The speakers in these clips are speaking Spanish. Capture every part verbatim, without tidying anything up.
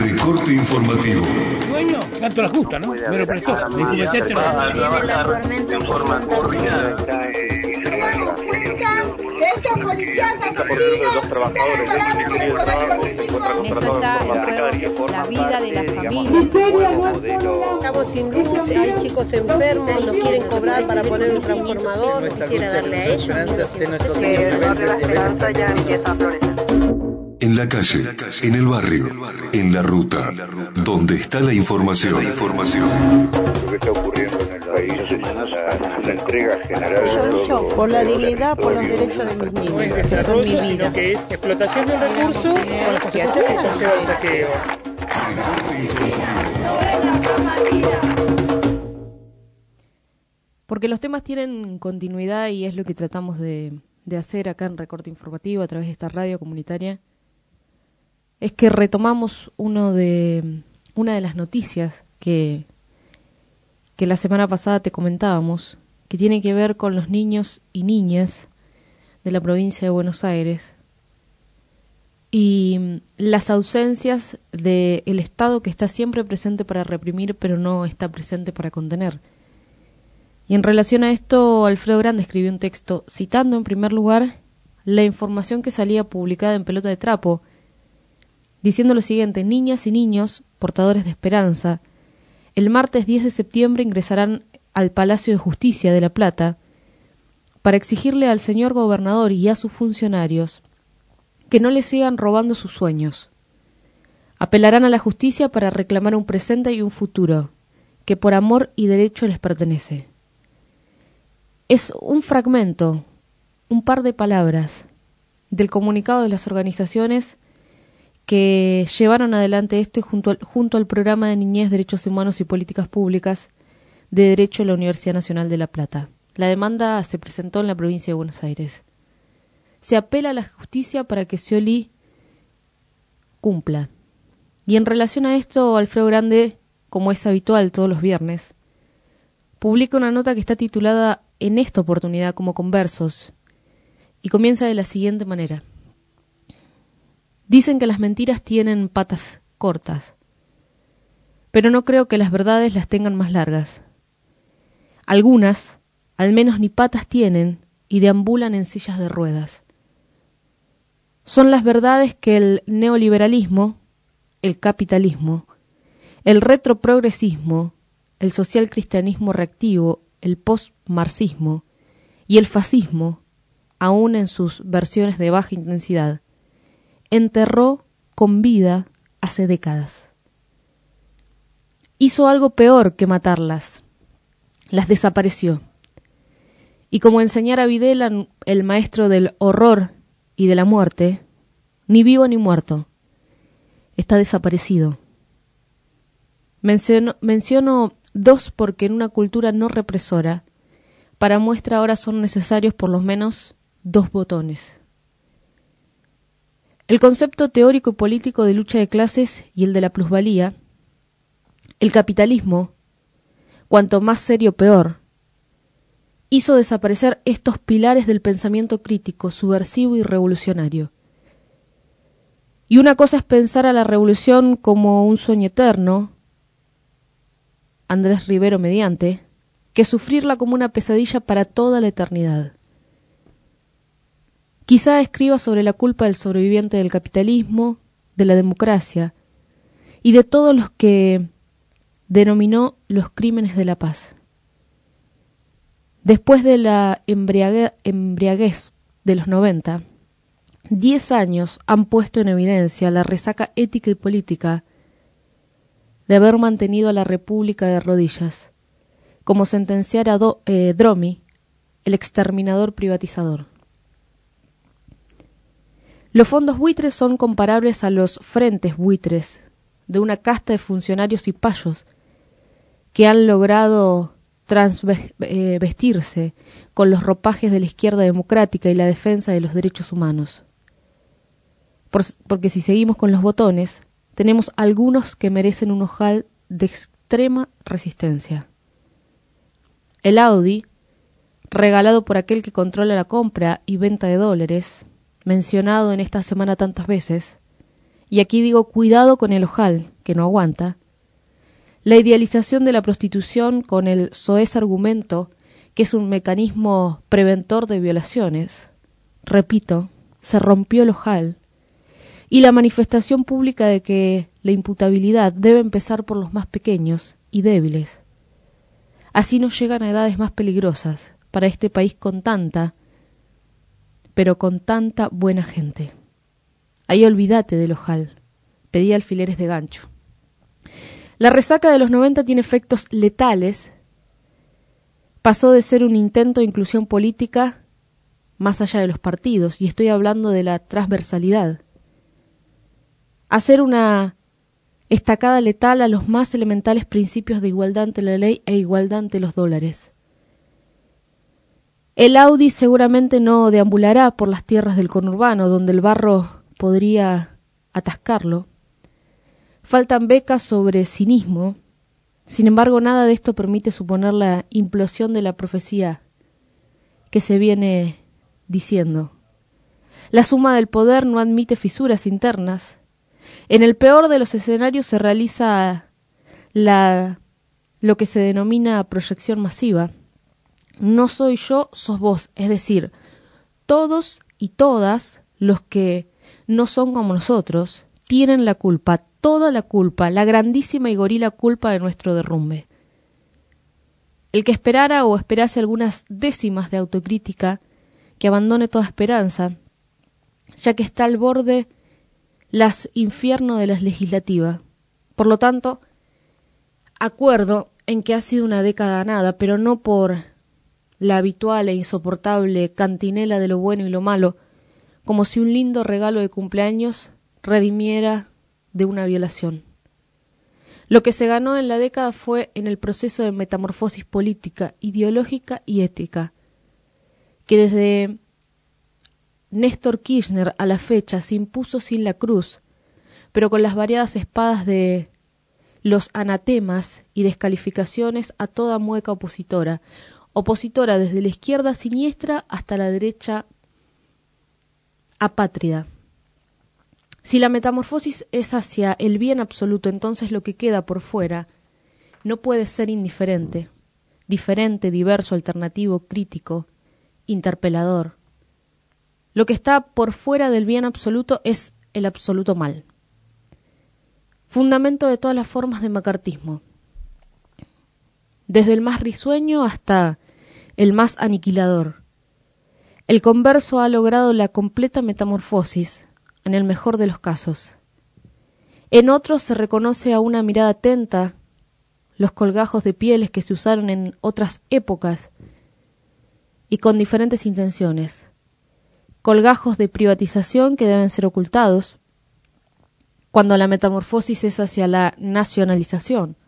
Recorte informativo. Dueño, tanto la justa, ¿no? Me lo prestó. Me dijo, metete la... Viene la tormenta en forma coordinada. Estos policías asesinos, los trabajadores del Ministerio de Trabajo se encuentran contratados de forma precaria, la vida de la familia. Estamos sin luz, hay chicos enfermos, nos quieren cobrar para poner un transformador, quisiera darle a ellos. Que el barrio La Esperanza ya empieza a florecer. En la calle, en el barrio, en la ruta, donde está la información. La información. Lo que está ocurriendo en el país es la, la entrega general. Yo lucho por la dignidad, por los derechos de mis niños, que son mi vida. Que es explotación de un recurso con las consecuencias que conlleva el saqueo. Porque los temas tienen continuidad y es lo que tratamos de, de hacer acá en Recorte Informativo a través de esta radio comunitaria. Es que retomamos uno de una de las noticias que, que la semana pasada te comentábamos, que tiene que ver con los niños y niñas de la provincia de Buenos Aires y las ausencias del Estado, que está siempre presente para reprimir, pero no está presente para contener. Y en relación a esto, Alfredo Grande escribió un texto citando en primer lugar la información que salía publicada en Pelota de Trapo, diciendo lo siguiente: niñas y niños, portadores de esperanza, el martes diez de septiembre ingresarán al Palacio de Justicia de La Plata para exigirle al señor gobernador y a sus funcionarios que no les sigan robando sus sueños. Apelarán a la justicia para reclamar un presente y un futuro que por amor y derecho les pertenece. Es un fragmento, un par de palabras del comunicado de las organizaciones que llevaron adelante esto y junto al, junto al programa de Niñez, Derechos Humanos y Políticas Públicas de Derecho de la Universidad Nacional de La Plata. La demanda se presentó en la provincia de Buenos Aires. Se apela a la justicia para que Scioli cumpla. Y en relación a esto, Alfredo Grande, como es habitual todos los viernes, publica una nota que está titulada en esta oportunidad como Conversos y comienza de la siguiente manera. Dicen que las mentiras tienen patas cortas, pero no creo que las verdades las tengan más largas. Algunas, al menos ni patas tienen y deambulan en sillas de ruedas. Son las verdades que el neoliberalismo, el capitalismo, el retroprogresismo, el socialcristianismo reactivo, el postmarxismo y el fascismo, aún en sus versiones de baja intensidad, enterró con vida hace décadas. Hizo algo peor que matarlas, las desapareció. Y como enseñara Videla, el maestro del horror y de la muerte, ni vivo ni muerto, está desaparecido. Menciono, menciono dos porque en una cultura no represora, para muestra ahora son necesarios por lo menos dos botones. El concepto teórico y político de lucha de clases y el de la plusvalía, el capitalismo, cuanto más serio peor, hizo desaparecer estos pilares del pensamiento crítico, subversivo y revolucionario. Y una cosa es pensar a la revolución como un sueño eterno, Andrés Rivero mediante, que sufrirla como una pesadilla para toda la eternidad. Quizá escriba sobre la culpa del sobreviviente del capitalismo, de la democracia y de todos los que denominó los crímenes de la paz. Después de la embriague, embriaguez de los noventa, diez años han puesto en evidencia la resaca ética y política de haber mantenido a la República de rodillas, como sentenciara Do, eh, Dromi, el exterminador privatizador. Los fondos buitres son comparables a los frentes buitres de una casta de funcionarios y payos que han logrado transvestirse con los ropajes de la izquierda democrática y la defensa de los derechos humanos. Por, porque si seguimos con los botones, tenemos algunos que merecen un ojal de extrema resistencia. El Audi, regalado por aquel que controla la compra y venta de dólares, mencionado en esta semana tantas veces, y aquí digo cuidado con el ojal, que no aguanta, la idealización de la prostitución con el soez argumento que es un mecanismo preventor de violaciones, repito, se rompió el ojal, y la manifestación pública de que la imputabilidad debe empezar por los más pequeños y débiles. Así no llegan a edades más peligrosas para este país con tanta, pero con tanta buena gente. Ahí olvídate del ojal, pedí alfileres de gancho. La resaca de los noventa tiene efectos letales. Pasó de ser un intento de inclusión política más allá de los partidos, y estoy hablando de la transversalidad. Hacer una estacada letal a los más elementales principios de igualdad ante la ley e igualdad ante los dólares. El Audi seguramente no deambulará por las tierras del conurbano, donde el barro podría atascarlo. Faltan becas sobre cinismo. Sin embargo, nada de esto permite suponer la implosión de la profecía que se viene diciendo. La suma del poder no admite fisuras internas. En el peor de los escenarios se realiza la, lo que se denomina proyección masiva. No soy yo, sos vos, es decir, todos y todas los que no son como nosotros tienen la culpa, toda la culpa, la grandísima y gorila culpa de nuestro derrumbe. El que esperara o esperase algunas décimas de autocrítica, que abandone toda esperanza, ya que está al borde las infierno de las legislativas. Por lo tanto, acuerdo en que ha sido una década ganada, pero no por la habitual e insoportable cantinela de lo bueno y lo malo, como si un lindo regalo de cumpleaños redimiera de una violación. Lo que se ganó en la década fue en el proceso de metamorfosis política, ideológica y ética, que desde Néstor Kirchner a la fecha se impuso sin la cruz, pero con las variadas espadas de los anatemas y descalificaciones a toda mueca opositora, opositora desde la izquierda siniestra hasta la derecha apátrida. Si la metamorfosis es hacia el bien absoluto, entonces lo que queda por fuera no puede ser indiferente, diferente, diverso, alternativo, crítico, interpelador. Lo que está por fuera del bien absoluto es el absoluto mal. Fundamento de todas las formas de macartismo. Desde el más risueño hasta el más aniquilador. El converso ha logrado la completa metamorfosis, en el mejor de los casos. En otros se reconoce a una mirada atenta los colgajos de pieles que se usaron en otras épocas y con diferentes intenciones. Colgajos de privatización que deben ser ocultados cuando la metamorfosis es hacia la nacionalización.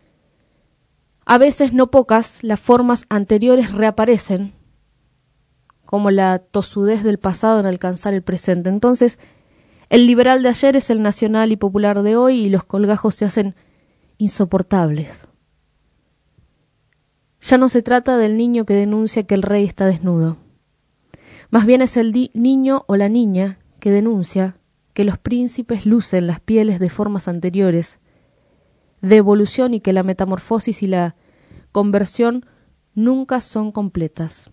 A veces, no pocas, las formas anteriores reaparecen, como la tosudez del pasado en alcanzar el presente. Entonces, el liberal de ayer es el nacional y popular de hoy, y los colgajos se hacen insoportables. Ya no se trata del niño que denuncia que el rey está desnudo. Más bien es el niño o la niña que denuncia que los príncipes lucen las pieles de formas anteriores, de evolución, y que la metamorfosis y la conversión nunca son completas.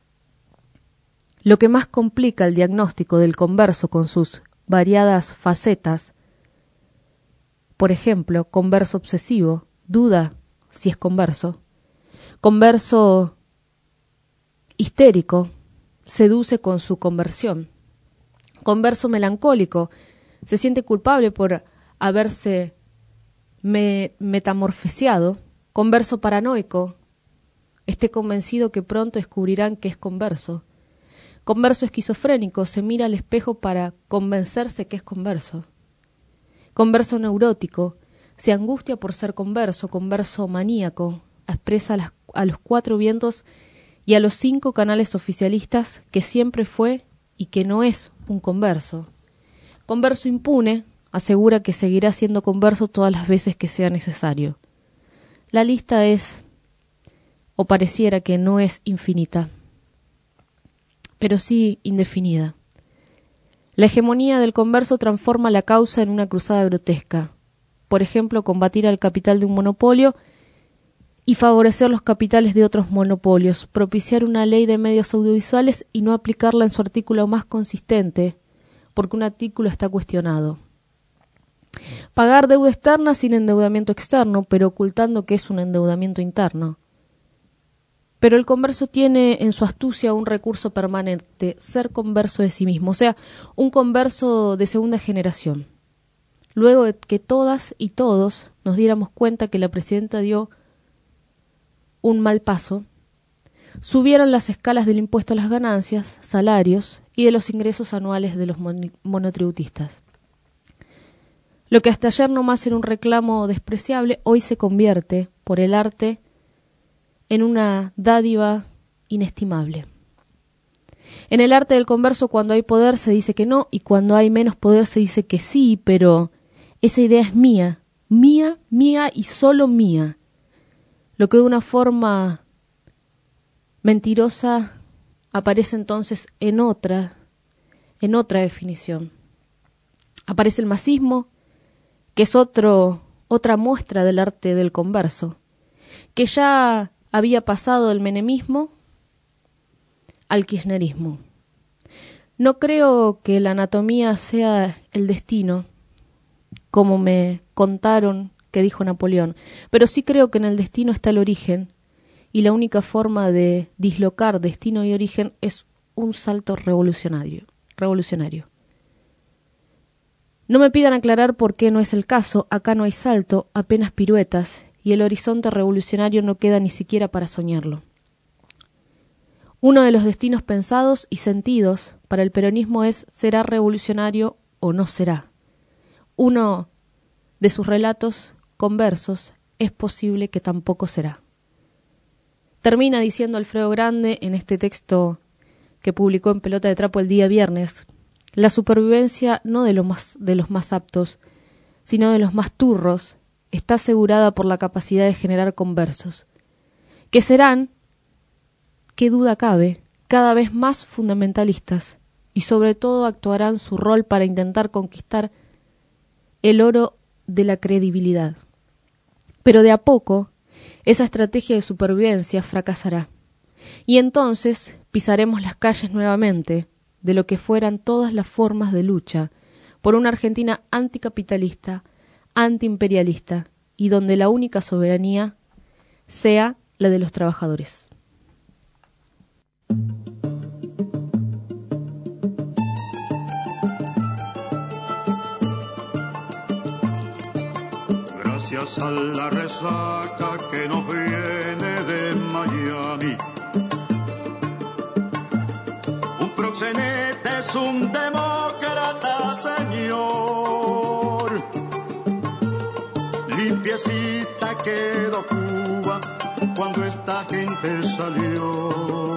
Lo que más complica el diagnóstico del converso con sus variadas facetas, por ejemplo, converso obsesivo, duda si es converso, converso histérico, seduce con su conversión, converso melancólico, se siente culpable por haberse me metamorfoseado, converso paranoico, esté convencido que pronto descubrirán que es converso. Converso esquizofrénico, se mira al espejo para convencerse que es converso. Converso neurótico, se angustia por ser converso. Converso maníaco, expresa a, las, a los cuatro vientos y a los cinco canales oficialistas que siempre fue y que no es un converso. Converso impune, asegura que seguirá siendo converso todas las veces que sea necesario. La lista es, o pareciera que no es infinita, pero sí indefinida. La hegemonía del converso transforma la causa en una cruzada grotesca. por ejemplo, combatir al capital de un monopolio y favorecer los capitales de otros monopolios, propiciar una ley de medios audiovisuales y no aplicarla en su artículo más consistente, porque un artículo está cuestionado. Pagar deuda externa sin endeudamiento externo, pero ocultando que es un endeudamiento interno. Pero el converso tiene en su astucia un recurso permanente, ser converso de sí mismo, o sea, un converso de segunda generación. Luego de que todas y todos nos diéramos cuenta que la presidenta dio un mal paso, subieron las escalas del impuesto a las ganancias, salarios y de los ingresos anuales de los monotributistas. Lo que hasta ayer nomás era un reclamo despreciable, hoy se convierte, por el arte, en una dádiva inestimable. En el arte del converso, cuando hay poder se dice que no, y cuando hay menos poder se dice que sí, pero esa idea es mía, mía, mía y solo mía. Lo que de una forma mentirosa aparece entonces en otra, en otra definición. Aparece el masismo, que es otro, otra muestra del arte del converso, que ya había pasado del menemismo al kirchnerismo. No creo que la anatomía sea el destino, como me contaron que dijo Napoleón, pero sí creo que en el destino está el origen, y la única forma de dislocar destino y origen es un salto revolucionario. revolucionario. No me pidan aclarar por qué no es el caso, acá no hay salto, apenas piruetas, y el horizonte revolucionario no queda ni siquiera para soñarlo. Uno de los destinos pensados y sentidos para el peronismo es ¿será revolucionario o no será? Uno de sus relatos conversos es posible que tampoco será. Termina diciendo Alfredo Grande en este texto que publicó en Pelota de Trapo el día viernes: la supervivencia no de los más, de los más aptos, sino de los más turros, está asegurada por la capacidad de generar conversos, que serán, qué duda cabe, cada vez más fundamentalistas y sobre todo actuarán su rol para intentar conquistar el oro de la credibilidad. Pero de a poco, esa estrategia de supervivencia fracasará, y entonces pisaremos las calles nuevamente de lo que fueran todas las formas de lucha por una Argentina anticapitalista, antiimperialista, y donde la única soberanía sea la de los trabajadores. Gracias a la resaca que nos viene de Miami, un proxeneta es un demócrata, señor. Limpiecita quedó Cuba cuando esta gente salió,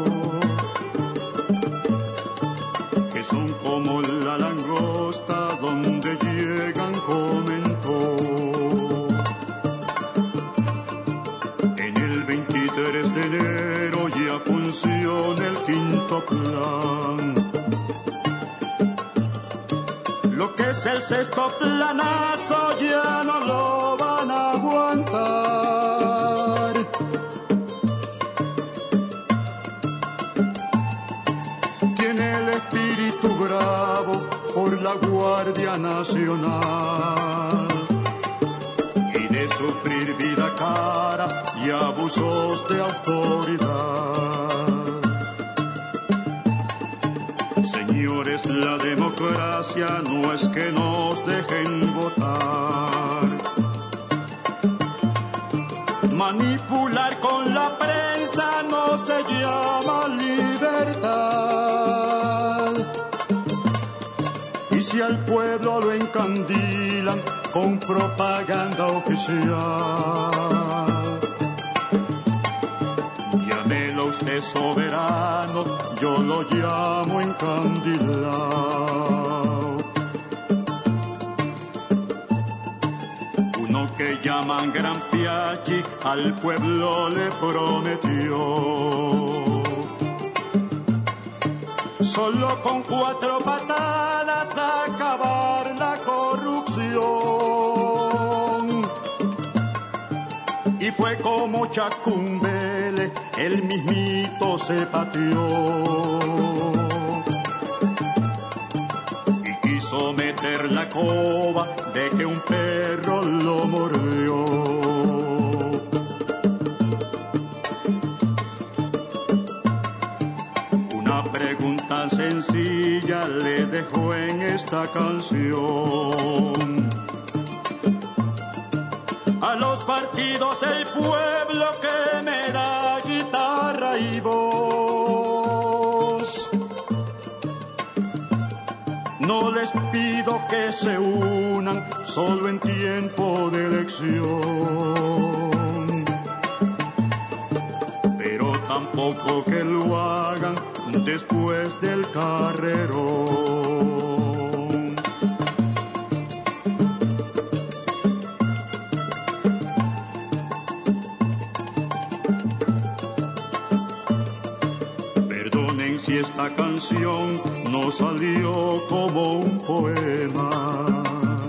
que son como la langosta donde llegan, comentó. En el veintitrés de enero ya funciona el quinto plan. Lo que es el sexto planazo ya no lo van a aguantar. Tiene el espíritu bravo por la Guardia Nacional y de sufrir vida cara y abusos de autoridad. Señores, la democracia no es que nos dejen votar. Manipular con la prensa no se llama libertad. Y si al pueblo lo encandilan con propaganda oficial, llámelo usted soberano, yo lo llamo encandilado. Uno que llaman Gran Piaggi al pueblo le prometió solo con cuatro patadas acabar la corrupción. fue como Chacumbele, el mismito se pateó y quiso meter la coba de que un perro lo mordió. Una pregunta sencilla le dejó en esta canción. A los partidos del pueblo que me da guitarra y voz, no les pido que se unan solo en tiempo de elección, pero tampoco que lo hagan después del carrerón. Si esta canción no salió como un poema,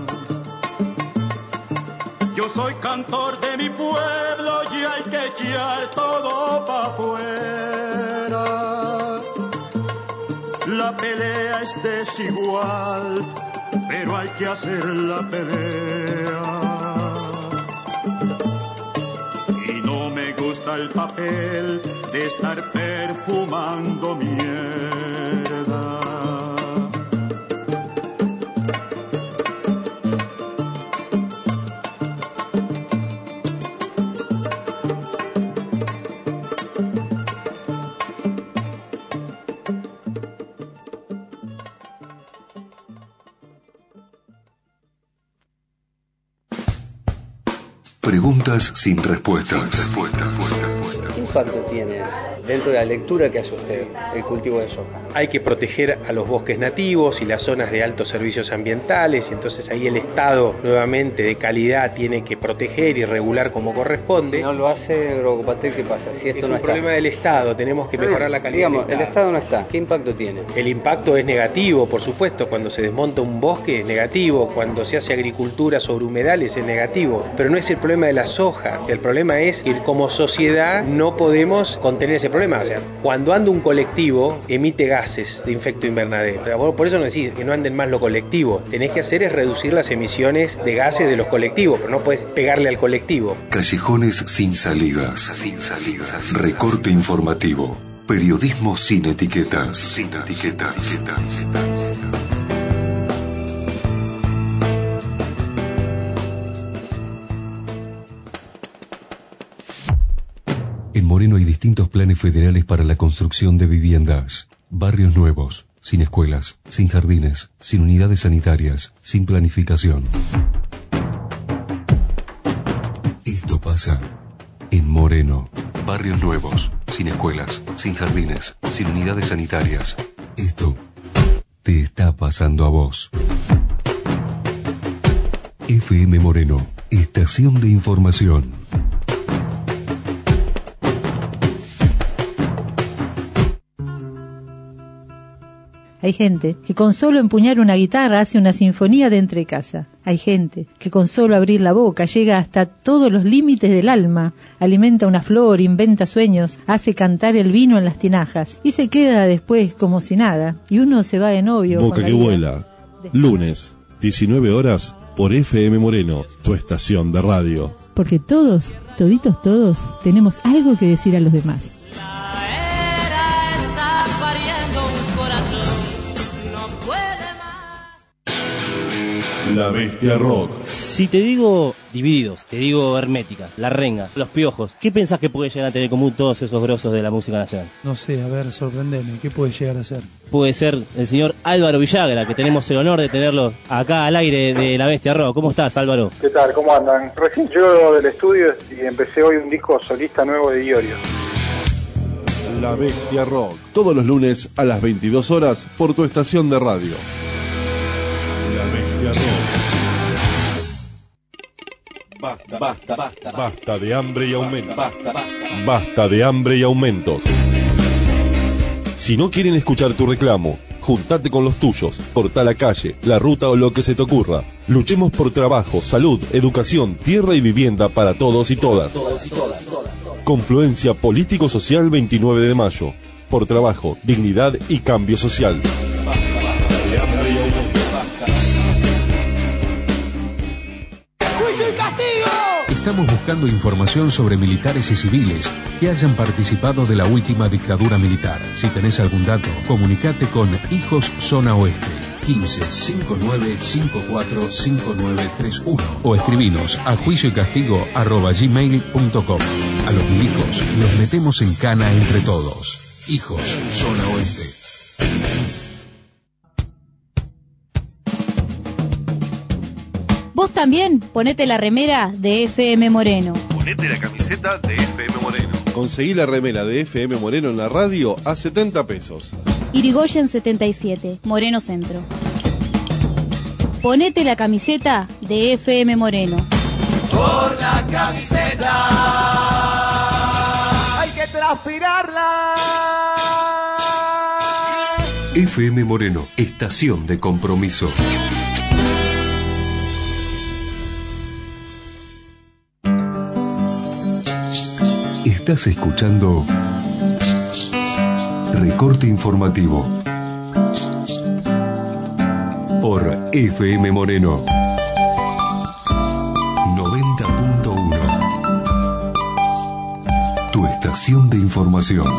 yo soy cantor de mi pueblo y hay que echar todo pa' afuera. La pelea es desigual, pero hay que hacer la pelea. Y no me gusta el papel de estar perfumando mierda. Preguntas sin respuestas. ¿Qué impacto tiene dentro de la lectura que hace usted el cultivo de soja? Hay que proteger a los bosques nativos y las zonas de altos servicios ambientales, y entonces ahí el Estado nuevamente de calidad tiene que proteger y regular como corresponde. Si no lo hace Agrocopatel, ¿qué pasa? Si esto es no un está. problema del Estado, tenemos que mejorar la calidad. Digamos, del el Estado no está. ¿Qué impacto tiene? El impacto es negativo, por supuesto. Cuando se desmonta un bosque es negativo, cuando se hace agricultura sobre humedales es negativo, pero no es el problema de la soja. El problema es que como sociedad no podemos contener ese problema. O sea, cuando anda un colectivo emite gases de efecto invernadero. O sea, por eso no decís que no anden más los colectivos. Tenés que hacer es reducir las emisiones de gases de los colectivos, pero no puedes pegarle al colectivo. Callejones sin salidas. Sin salidas. Recorte informativo. Periodismo sin etiquetas. Sin etiquetas. En Moreno hay distintos planes federales para la construcción de viviendas. Barrios nuevos, sin escuelas, sin jardines, sin unidades sanitarias, sin planificación. Esto pasa en Moreno. Barrios nuevos, sin escuelas, sin jardines, sin unidades sanitarias. Esto te está pasando a vos. F M Moreno, estación de información. Hay gente que con solo empuñar una guitarra hace una sinfonía de entrecasa. Hay gente que con solo abrir la boca llega hasta todos los límites del alma, alimenta una flor, inventa sueños, hace cantar el vino en las tinajas y se queda después como si nada. Y uno se va de novio. Boca que vuela. Lunes, diecinueve horas, por F M Moreno, tu estación de radio. Porque todos, toditos todos, tenemos algo que decir a los demás. La Bestia Rock. Si te digo Divididos, te digo Hermética, La Renga, Los Piojos, ¿qué pensás que puede llegar a tener en común todos esos grosos de la música nacional? No sé, a ver, sorprendeme, ¿qué puede llegar a ser? Puede ser el señor Álvaro Villagra, que tenemos el honor de tenerlo acá al aire de La Bestia Rock. ¿Cómo estás, Álvaro? ¿Qué tal? ¿Cómo andan? Recién llego del estudio y empecé hoy un disco solista nuevo de Iorio. La Bestia Rock, todos los lunes a las veintidós horas por tu estación de radio. La Bestia Rock. Basta, basta, basta, basta de hambre y aumentos. Basta, basta, basta de hambre y aumentos. Si no quieren escuchar tu reclamo, Juntate con los tuyos, cortá la calle, la ruta o lo que se te ocurra. Luchemos por trabajo, salud, educación, tierra y vivienda para todos y todas. Confluencia Político-Social veintinueve de mayo. Por trabajo, dignidad y cambio social. Estamos buscando información sobre militares y civiles que hayan participado de la última dictadura militar. Si tenés algún dato, comunicate con Hijos Zona Oeste quince cincuenta y nueve cincuenta y cuatro cincuenta y nueve treinta y uno o escribinos a juicio y castigo arroba gmail punto com. A los milicos los metemos en cana entre todos. Hijos Zona Oeste. Vos también ponete la remera de F M Moreno. Ponete la camiseta de F M Moreno. Conseguí la remera de F M Moreno en la radio a setenta pesos. Irigoyen setenta y siete, Moreno Centro. Ponete la camiseta de F M Moreno. Por la camiseta hay que transpirarla. F M Moreno, estación de compromiso. Estás escuchando Recorte Informativo por F M Moreno noventa punto uno. Tu estación de información.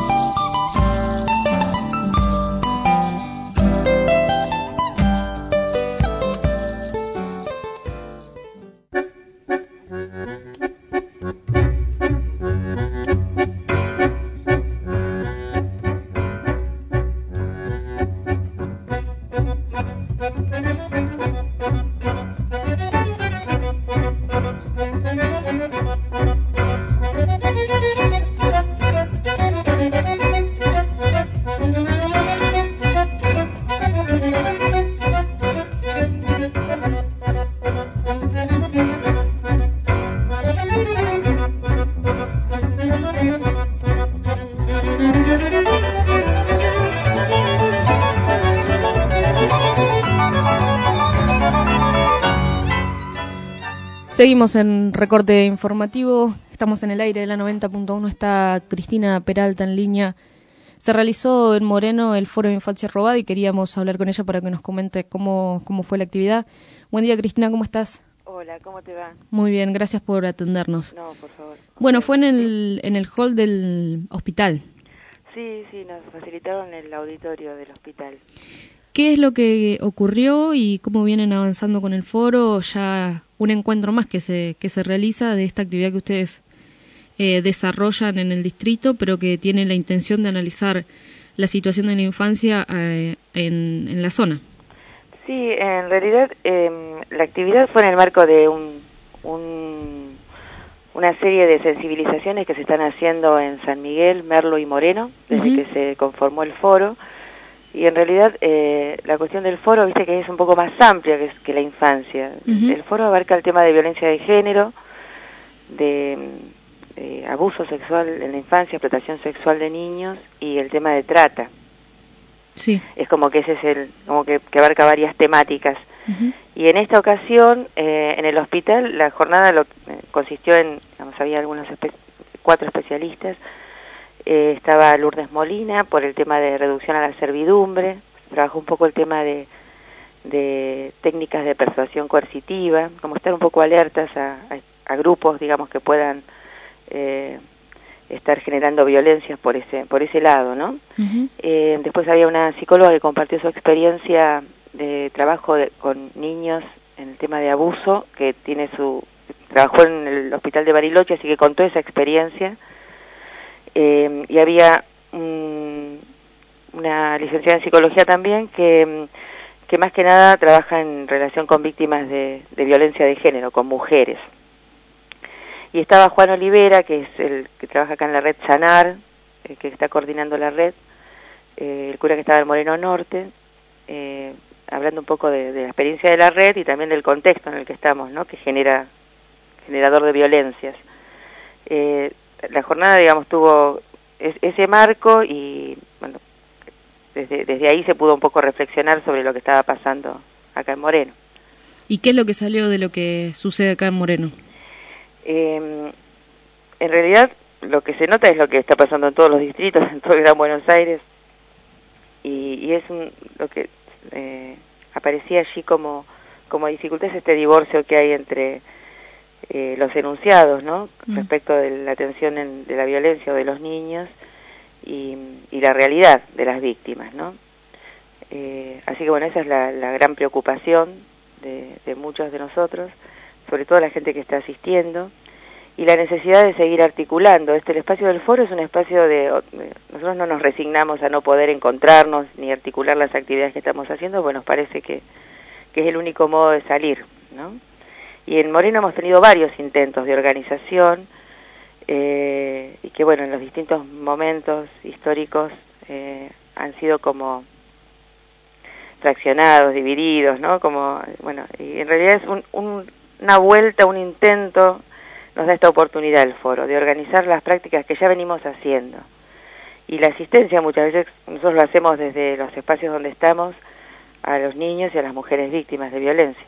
Seguimos en Recorte Informativo, estamos en el aire de la noventa punto uno, está Cristina Peralta en línea. Se realizó en Moreno el Foro de Infancia Robada y queríamos hablar con ella para que nos comente cómo, cómo fue la actividad. Buen día, Cristina, ¿cómo estás? Hola, ¿cómo te va? Muy bien, gracias por atendernos. No, por favor. Bueno, fue en el, en el hall del hospital. Sí, sí, nos facilitaron el auditorio del hospital. ¿Qué es lo que ocurrió y cómo vienen avanzando con el foro? Ya un encuentro más que se que se realiza de esta actividad que ustedes eh, desarrollan en el distrito, pero que tiene la intención de analizar la situación de la infancia eh, en, en la zona. Sí, en realidad eh, la actividad fue en el marco de un, un una serie de sensibilizaciones que se están haciendo en San Miguel, Merlo y Moreno, desde uh-huh. que se conformó el foro. Y en realidad eh, la cuestión del foro, viste que es un poco más amplia que, que la infancia. Uh-huh. El foro abarca el tema de violencia de género, de, de abuso sexual en la infancia, explotación sexual de niños y el tema de trata. Sí. Es como que ese es el, como que, que abarca varias temáticas. Uh-huh. Y en esta ocasión, eh, en el hospital, la jornada lo, eh, consistió en, digamos, había algunos espe- cuatro especialistas. Eh, estaba Lourdes Molina por el tema de reducción a la servidumbre, trabajó un poco el tema de, de técnicas de persuasión coercitiva, como estar un poco alertas a, a, a grupos, digamos, que puedan eh, estar generando violencias por ese por ese lado, ¿no? Uh-huh. Eh, después había una psicóloga que compartió su experiencia de trabajo de, con niños en el tema de abuso, que tiene su trabajó en el hospital de Bariloche, así que contó esa experiencia. Eh, y había um, una licenciada en psicología también que, que más que nada trabaja en relación con víctimas de, de violencia de género, con mujeres. Y estaba Juan Olivera, que es el que trabaja acá en la red Sanar, eh, que está coordinando la red, eh, el cura que estaba en Moreno Norte, eh, hablando un poco de, de la experiencia de la red y también del contexto en el que estamos, ¿no? Que genera generador de violencias. Eh, La jornada, digamos, tuvo es, ese marco y, bueno, desde, desde ahí se pudo un poco reflexionar sobre lo que estaba pasando acá en Moreno. ¿Y qué es lo que salió de lo que sucede acá en Moreno? Eh, en realidad, lo que se nota es lo que está pasando en todos los distritos, en todo el Gran Buenos Aires, y, y es un, lo que eh, aparecía allí como, como dificultad es este divorcio que hay entre eh, los enunciados, ¿no? Mm. Respecto de la atención en, de la violencia o de los niños y, y la realidad de las víctimas, ¿no? Eh, así que bueno, esa es la, la gran preocupación de, de muchos de nosotros, sobre todo la gente que está asistiendo, y la necesidad de seguir articulando. Este, el espacio del foro es un espacio de... Nosotros no nos resignamos a no poder encontrarnos ni articular las actividades que estamos haciendo, pues nos parece que, que es el único modo de salir, ¿no? Y en Moreno hemos tenido varios intentos de organización, eh, y que bueno, en los distintos momentos históricos eh, han sido como fraccionados, divididos, ¿no? Como, bueno, y en realidad es un, un, una vuelta, un intento, nos da esta oportunidad el foro, de organizar las prácticas que ya venimos haciendo. Y la asistencia muchas veces, nosotros lo hacemos desde los espacios donde estamos, a los niños y a las mujeres víctimas de violencia.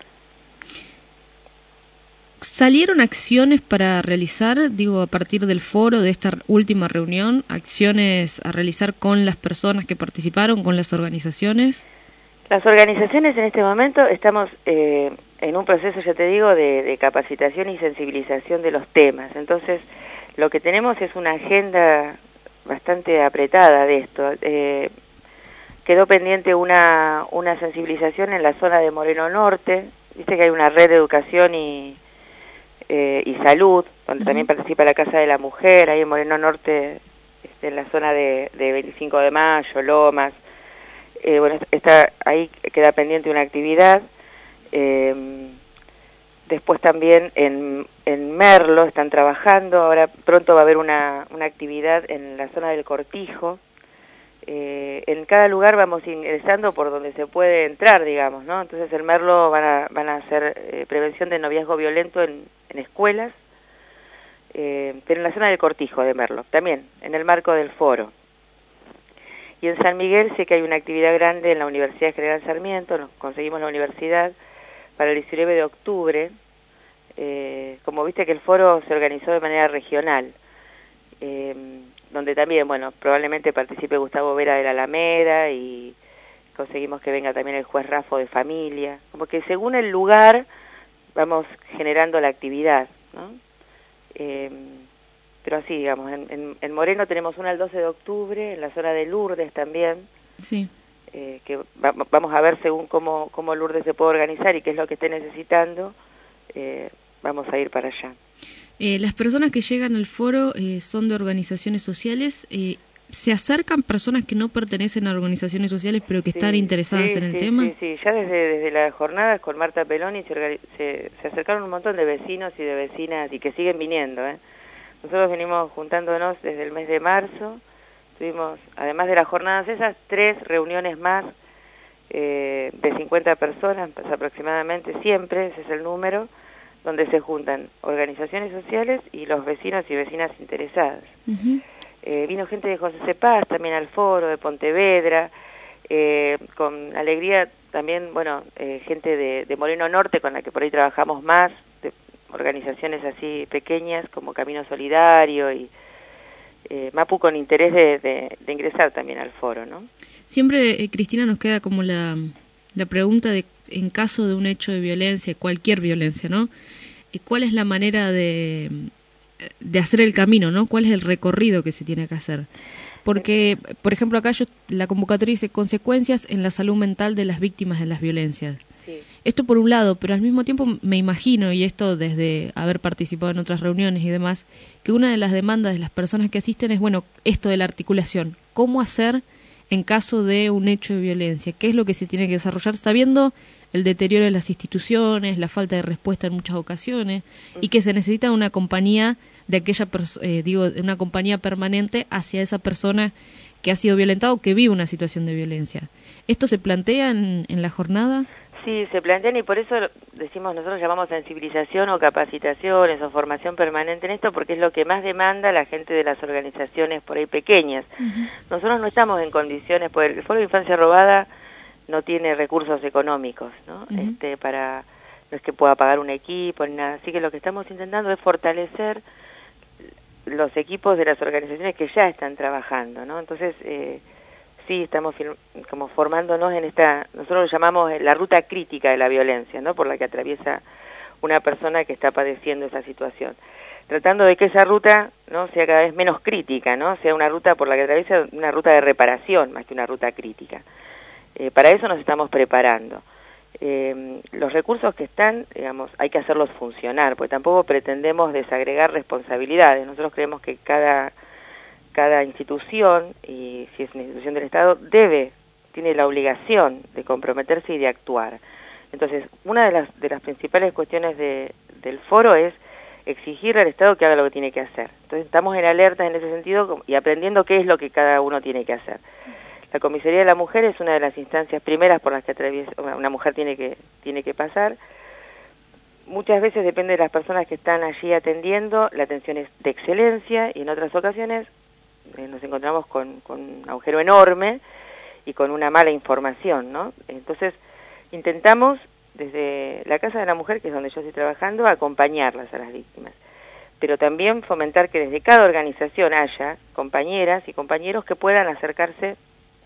¿Salieron acciones para realizar, digo, a partir del foro, de esta última reunión, acciones a realizar con las personas que participaron, con las organizaciones? Las organizaciones en este momento estamos eh, en un proceso, ya te digo, de, de capacitación y sensibilización de los temas. Entonces, lo que tenemos es una agenda bastante apretada de esto. Eh, quedó pendiente una, una sensibilización en la zona de Moreno Norte. Viste que hay una red de educación y, eh, y salud, donde uh-huh. también participa la Casa de la Mujer, ahí en Moreno Norte, este, en la zona de, de veinticinco de mayo, Lomas. Eh, bueno, está, ahí queda pendiente una actividad. Eh, después también en, en Merlo están trabajando, ahora pronto va a haber una, una actividad en la zona del Cortijo. Eh, en cada lugar vamos ingresando por donde se puede entrar, digamos, ¿no? Entonces en Merlo van a, van a hacer eh, prevención de noviazgo violento en, en escuelas, eh, pero en la zona del Cortijo de Merlo, también en el marco del foro. Y en San Miguel sé que hay una actividad grande en la Universidad General Sarmiento, nos conseguimos la universidad para el diecinueve de octubre, eh, como viste que el foro se organizó de manera regional, eh, donde también, bueno, probablemente participe Gustavo Vera de la Alameda y conseguimos que venga también el juez Rafo de Familia, como que según el lugar vamos generando la actividad, ¿no? Eh, Pero así, digamos, en, en, en Moreno tenemos una el doce de octubre, en la zona de Lourdes también. Sí. Eh, que va, vamos a ver según cómo, cómo Lourdes se puede organizar y qué es lo que esté necesitando, eh, vamos a ir para allá. Eh, las personas que llegan al foro eh, son de organizaciones sociales. Eh, ¿Se acercan personas que no pertenecen a organizaciones sociales pero que sí, están interesadas sí, en el sí, tema? Sí, sí, ya desde, desde las jornadas con Marta Peloni se, se, se acercaron un montón de vecinos y de vecinas y que siguen viniendo, ¿eh? Nosotros venimos juntándonos desde el mes de marzo, tuvimos, además de las jornadas esas, tres reuniones más eh, de cincuenta personas pues, aproximadamente, siempre, ese es el número, donde se juntan organizaciones sociales y los vecinos y vecinas interesadas. Uh-huh. Eh, vino gente de José Cepaz también al foro, de Pontevedra, eh, con alegría también, bueno, eh, gente de, de Moreno Norte con la que por ahí trabajamos más, de, organizaciones así pequeñas como Camino Solidario y eh, Mapu con interés de, de, de ingresar también al foro, ¿no? Siempre, eh, Cristina, nos queda como la, la pregunta de, en caso de un hecho de violencia, cualquier violencia, ¿no? ¿Cuál es la manera de, de hacer el camino, ¿no? ¿Cuál es el recorrido que se tiene que hacer? Porque, por ejemplo, acá yo, la convocatoria dice consecuencias en la salud mental de las víctimas de las violencias. Sí. Esto por un lado, pero al mismo tiempo me imagino, y esto desde haber participado en otras reuniones y demás, que una de las demandas de las personas que asisten es, bueno, esto de la articulación. ¿Cómo hacer en caso de un hecho de violencia? ¿Qué es lo que se tiene que desarrollar sabiendo el deterioro de las instituciones, la falta de respuesta en muchas ocasiones, y que se necesita una compañía de aquella, eh, digo, una compañía permanente hacia esa persona que ha sido violentada o que vive una situación de violencia? ¿Esto se plantea en, en la jornada? Sí, se plantean y por eso decimos, nosotros llamamos sensibilización o capacitaciones o formación permanente en esto, porque es lo que más demanda la gente de las organizaciones por ahí pequeñas. Uh-huh. Nosotros no estamos en condiciones, porque el Foro de Infancia Robada no tiene recursos económicos, ¿no? Uh-huh. Este, para, no es que pueda pagar un equipo ni nada, así que lo que estamos intentando es fortalecer los equipos de las organizaciones que ya están trabajando, ¿no? Entonces, eh, sí, estamos como formándonos en esta, nosotros lo llamamos la ruta crítica de la violencia, ¿no? Por la que atraviesa una persona que está padeciendo esa situación. Tratando de que esa ruta, ¿no?, sea cada vez menos crítica, ¿no? Sea una ruta por la que atraviesa una ruta de reparación más que una ruta crítica. Eh, para eso nos estamos preparando. Eh, los recursos que están, digamos, hay que hacerlos funcionar, porque tampoco pretendemos desagregar responsabilidades. Nosotros creemos que cada cada institución, y si es una institución del Estado, debe, tiene la obligación de comprometerse y de actuar. Entonces, una de las de las principales cuestiones de, del foro es exigir al Estado que haga lo que tiene que hacer. Entonces, estamos en alerta en ese sentido y aprendiendo qué es lo que cada uno tiene que hacer. La Comisaría de la Mujer es una de las instancias primeras por las que atraviesa, una mujer tiene que tiene que pasar. Muchas veces depende de las personas que están allí atendiendo, la atención es de excelencia y en otras ocasiones eh, nos encontramos con, con un agujero enorme y con una mala información, ¿no? Entonces intentamos desde la Casa de la Mujer, que es donde yo estoy trabajando, acompañarlas a las víctimas, pero también fomentar que desde cada organización haya compañeras y compañeros que puedan acercarse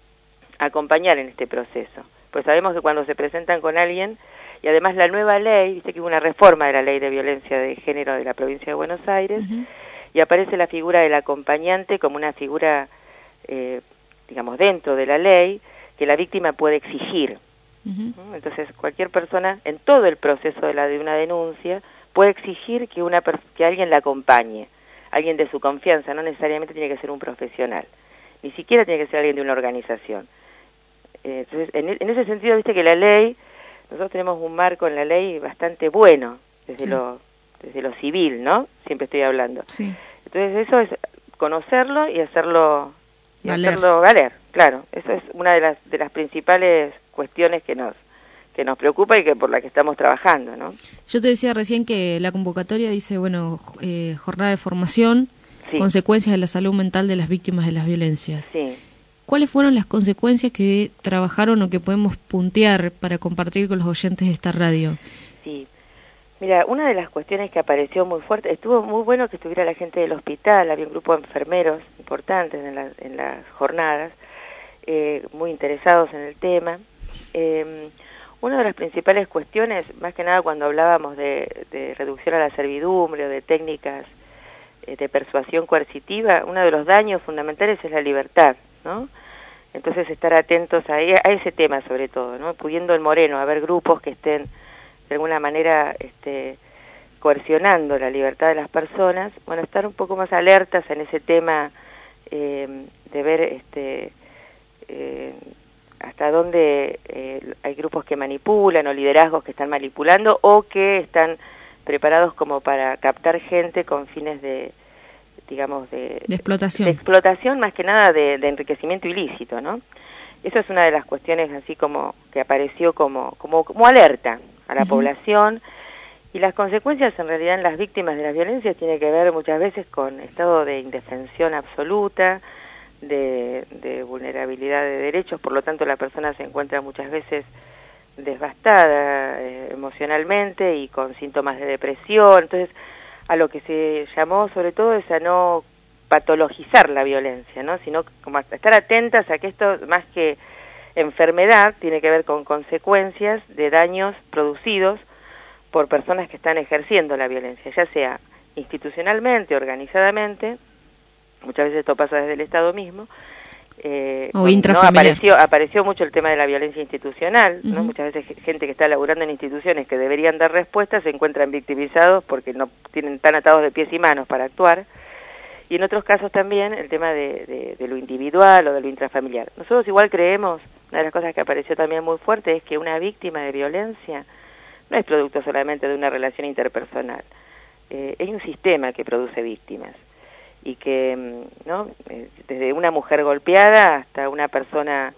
a acompañar en este proceso. Pues sabemos que cuando se presentan con alguien, y además la nueva ley, dice que hubo una reforma de la ley de violencia de género de la provincia de Buenos Aires, uh-huh. y aparece la figura del acompañante como una figura, eh, digamos, dentro de la ley, que la víctima puede exigir. Uh-huh. Entonces, cualquier persona, en todo el proceso de, la, de una denuncia, puede exigir que, una, que alguien la acompañe, alguien de su confianza, no necesariamente tiene que ser un profesional, ni siquiera tiene que ser alguien de una organización. Eh, entonces, en, en ese sentido, viste que la ley, nosotros tenemos un marco en la ley bastante bueno, desde sí. lo desde lo civil, ¿no? Siempre estoy hablando. Sí. Entonces eso es conocerlo y hacerlo y valer. hacerlo valer, claro. Eso es una de las de las principales cuestiones que nos que nos preocupa y que por la que estamos trabajando, ¿no? Yo te decía recién que la convocatoria dice, bueno, eh, jornada de formación, sí. consecuencias de la salud mental de las víctimas de las violencias. Sí. ¿Cuáles fueron las consecuencias que trabajaron o que podemos puntear para compartir con los oyentes de esta radio? Sí, mira, una de las cuestiones que apareció muy fuerte, estuvo muy bueno que estuviera la gente del hospital, había un grupo de enfermeros importantes en, la, en las jornadas, eh, muy interesados en el tema. Eh, una de las principales cuestiones, más que nada cuando hablábamos de, de reducción a la servidumbre o de técnicas eh, de persuasión coercitiva, uno de los daños fundamentales es la libertad, ¿no? Entonces estar atentos a, a ese tema sobre todo, ¿no? Pudiendo en Moreno haber grupos que estén de alguna manera este, coercionando la libertad de las personas, bueno, estar un poco más alertas en ese tema eh, de ver este eh, hasta dónde eh, hay grupos que manipulan o liderazgos que están manipulando o que están preparados como para captar gente con fines de digamos, de, de explotación. De explotación, más que nada de, de enriquecimiento ilícito, ¿no? Eso es una de las cuestiones así como que apareció como, como, como alerta a la uh-huh. población, y las consecuencias en realidad en las víctimas de las violencias tiene que ver muchas veces con estado de indefensión absoluta, de, de vulnerabilidad de derechos, por lo tanto la persona se encuentra muchas veces devastada eh, emocionalmente y con síntomas de depresión. Entonces, a lo que se llamó sobre todo es a no patologizar la violencia, ¿no? Sino como a estar atentas a que esto, más que enfermedad, tiene que ver con consecuencias de daños producidos por personas que están ejerciendo la violencia, ya sea institucionalmente, organizadamente, muchas veces esto pasa desde el Estado mismo, eh, o intrafamiliar. ¿no? apareció, apareció mucho el tema de la violencia institucional, ¿no? Uh-huh. Muchas veces gente que está laburando en instituciones que deberían dar respuestas se encuentran victimizados porque no tienen tan atados de pies y manos para actuar, y en otros casos también el tema de, de, de lo individual o de lo intrafamiliar. Nosotros igual creemos, una de las cosas que apareció también muy fuerte es que una víctima de violencia no es producto solamente de una relación interpersonal, eh, hay un sistema que produce víctimas, y que, ¿no? Desde una mujer golpeada hasta una persona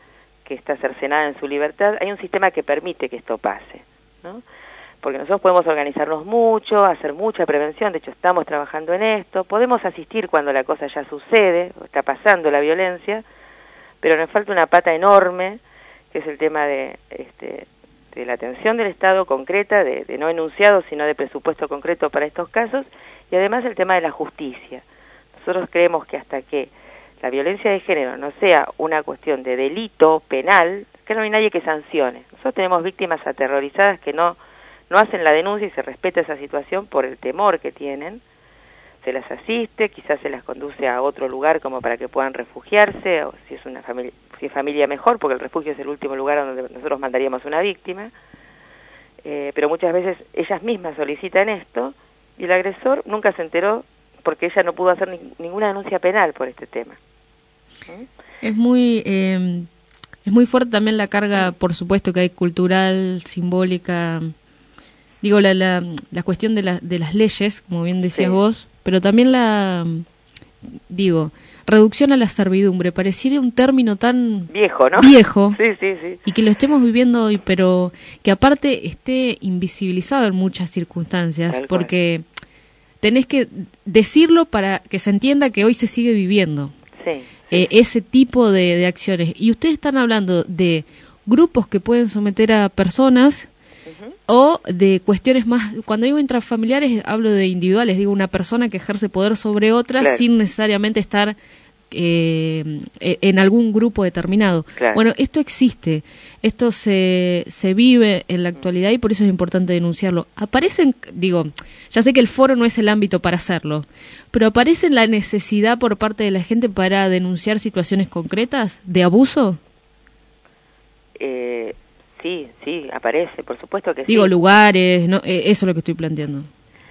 que está cercenada en su libertad, hay un sistema que permite que esto pase, ¿no? Porque nosotros podemos organizarnos mucho, hacer mucha prevención, de hecho estamos trabajando en esto, podemos asistir cuando la cosa ya sucede, o está pasando la violencia, pero nos falta una pata enorme, que es el tema de, este, de la atención del Estado concreta, de, de no enunciado, sino de presupuesto concreto para estos casos, y además el tema de la justicia. Nosotros creemos que hasta que la violencia de género no sea una cuestión de delito penal, que no hay nadie que sancione. Nosotros tenemos víctimas aterrorizadas que no no hacen la denuncia y se respeta esa situación por el temor que tienen, se las asiste, quizás se las conduce a otro lugar como para que puedan refugiarse, o si es una familia, si es familia mejor, porque el refugio es el último lugar donde nosotros mandaríamos una víctima, eh, pero muchas veces ellas mismas solicitan esto y el agresor nunca se enteró porque ella no pudo hacer ni, ninguna denuncia penal por este tema. ¿Mm? Es muy... Eh, es muy fuerte también la carga, por supuesto, que hay cultural, simbólica... Digo, la, la, la cuestión de, la, de las leyes, como bien decías sí. vos, pero también la, digo, reducción a la servidumbre. Pareciera un término tan viejo, ¿no? Viejo. Sí, sí, sí. Y que lo estemos viviendo hoy, pero que aparte esté invisibilizado en muchas circunstancias, Tal porque cual. tenés que decirlo para que se entienda que hoy se sigue viviendo. Sí. sí. Eh, ese tipo de, de acciones. Y ustedes están hablando de grupos que pueden someter a personas... o de cuestiones más, cuando digo intrafamiliares hablo de individuales, digo una persona que ejerce poder sobre otra claro. sin necesariamente estar eh, en algún grupo determinado. Claro. Bueno, esto existe, esto se, se vive en la actualidad y por eso es importante denunciarlo. Aparecen, digo, ya sé que el foro no es el ámbito para hacerlo, pero aparece la necesidad por parte de la gente para denunciar situaciones concretas de abuso. Eh... Sí, sí, aparece, por supuesto que sí. Digo, sí. lugares, no, eh, eso es lo que estoy planteando.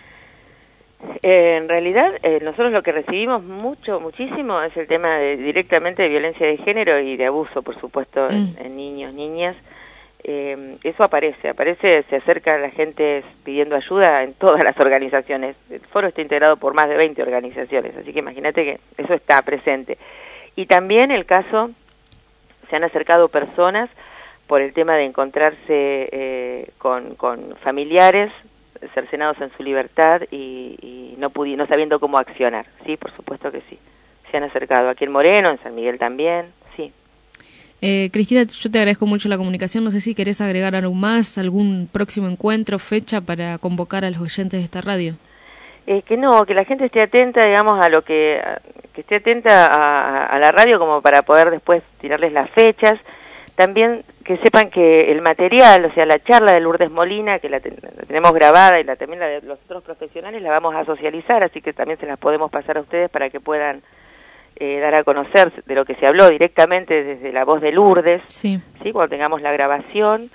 Eh, en realidad, eh, nosotros lo que recibimos mucho, muchísimo, es el tema de, directamente de violencia de género y de abuso, por supuesto, mm. en, en niños, niñas. Eh, eso aparece, aparece, se acerca a la gente pidiendo ayuda en todas las organizaciones. El foro está integrado por más de veinte organizaciones, así que imagínate que eso está presente. Y también el caso, se han acercado personas por el tema de encontrarse eh, con, con familiares cercenados en su libertad y, y no pudi- no sabiendo cómo accionar. Sí, por supuesto que sí. Se han acercado aquí en Moreno, en San Miguel también, sí. Eh, Cristina, yo te agradezco mucho la comunicación. No sé si querés agregar algo más, algún próximo encuentro, fecha para convocar a los oyentes de esta radio. Eh, que no, que la gente esté atenta, digamos, a lo que... A, que esté atenta a, a la radio como para poder después tirarles las fechas. También que sepan que el material, o sea, la charla de Lourdes Molina, que la, ten, la tenemos grabada y la, también la de los otros profesionales, la vamos a socializar, así que también se las podemos pasar a ustedes para que puedan eh, dar a conocer de lo que se habló directamente desde la voz de Lourdes, sí, ¿sí? Cuando tengamos la grabación.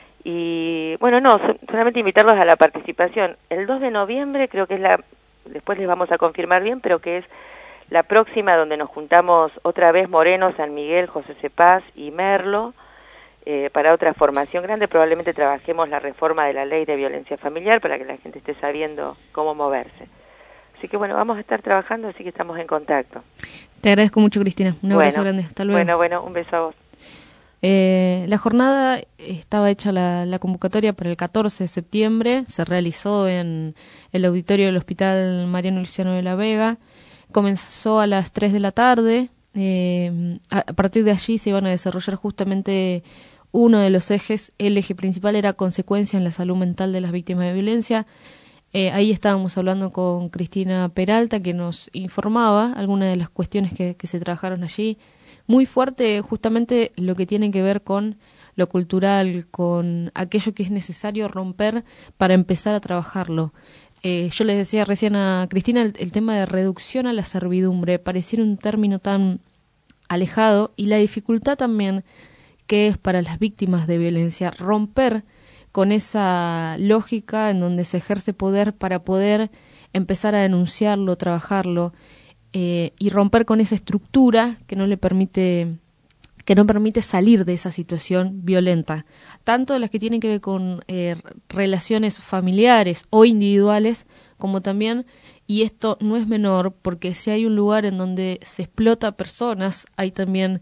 Y bueno, no, solamente invitarlos a la participación. El dos de noviembre creo que es la, después les vamos a confirmar bien, pero que es la próxima donde nos juntamos otra vez Moreno, San Miguel, José Cepaz y Merlo eh, para otra formación grande. Probablemente trabajemos la reforma de la ley de violencia familiar para que la gente esté sabiendo cómo moverse. Así que bueno, vamos a estar trabajando, así que estamos en contacto. Te agradezco mucho, Cristina. Un abrazo bueno, grande. Hasta luego. Bueno, bueno, un beso a vos. Eh, la jornada estaba hecha la, la convocatoria para el catorce de septiembre, se realizó en el auditorio del Hospital Mariano Luciano de la Vega. Comenzó a las tres de la tarde, eh, a, a partir de allí se iban a desarrollar justamente uno de los ejes, el eje principal era consecuencia en la salud mental de las víctimas de violencia. Eh, ahí estábamos hablando con Cristina Peralta, que nos informaba algunas de las cuestiones que, que se trabajaron allí. Muy fuerte justamente lo que tiene que ver con lo cultural, con aquello que es necesario romper para empezar a trabajarlo. Eh, yo les decía recién a Cristina el, el tema de reducción a la servidumbre, pareciera un término tan alejado, y la dificultad también que es para las víctimas de violencia romper con esa lógica en donde se ejerce poder para poder empezar a denunciarlo, trabajarlo, eh, y romper con esa estructura que no le permite que no permite salir de esa situación violenta, tanto de las que tienen que ver con eh, relaciones familiares o individuales, como también, y esto no es menor, porque si hay un lugar en donde se explota a personas, hay también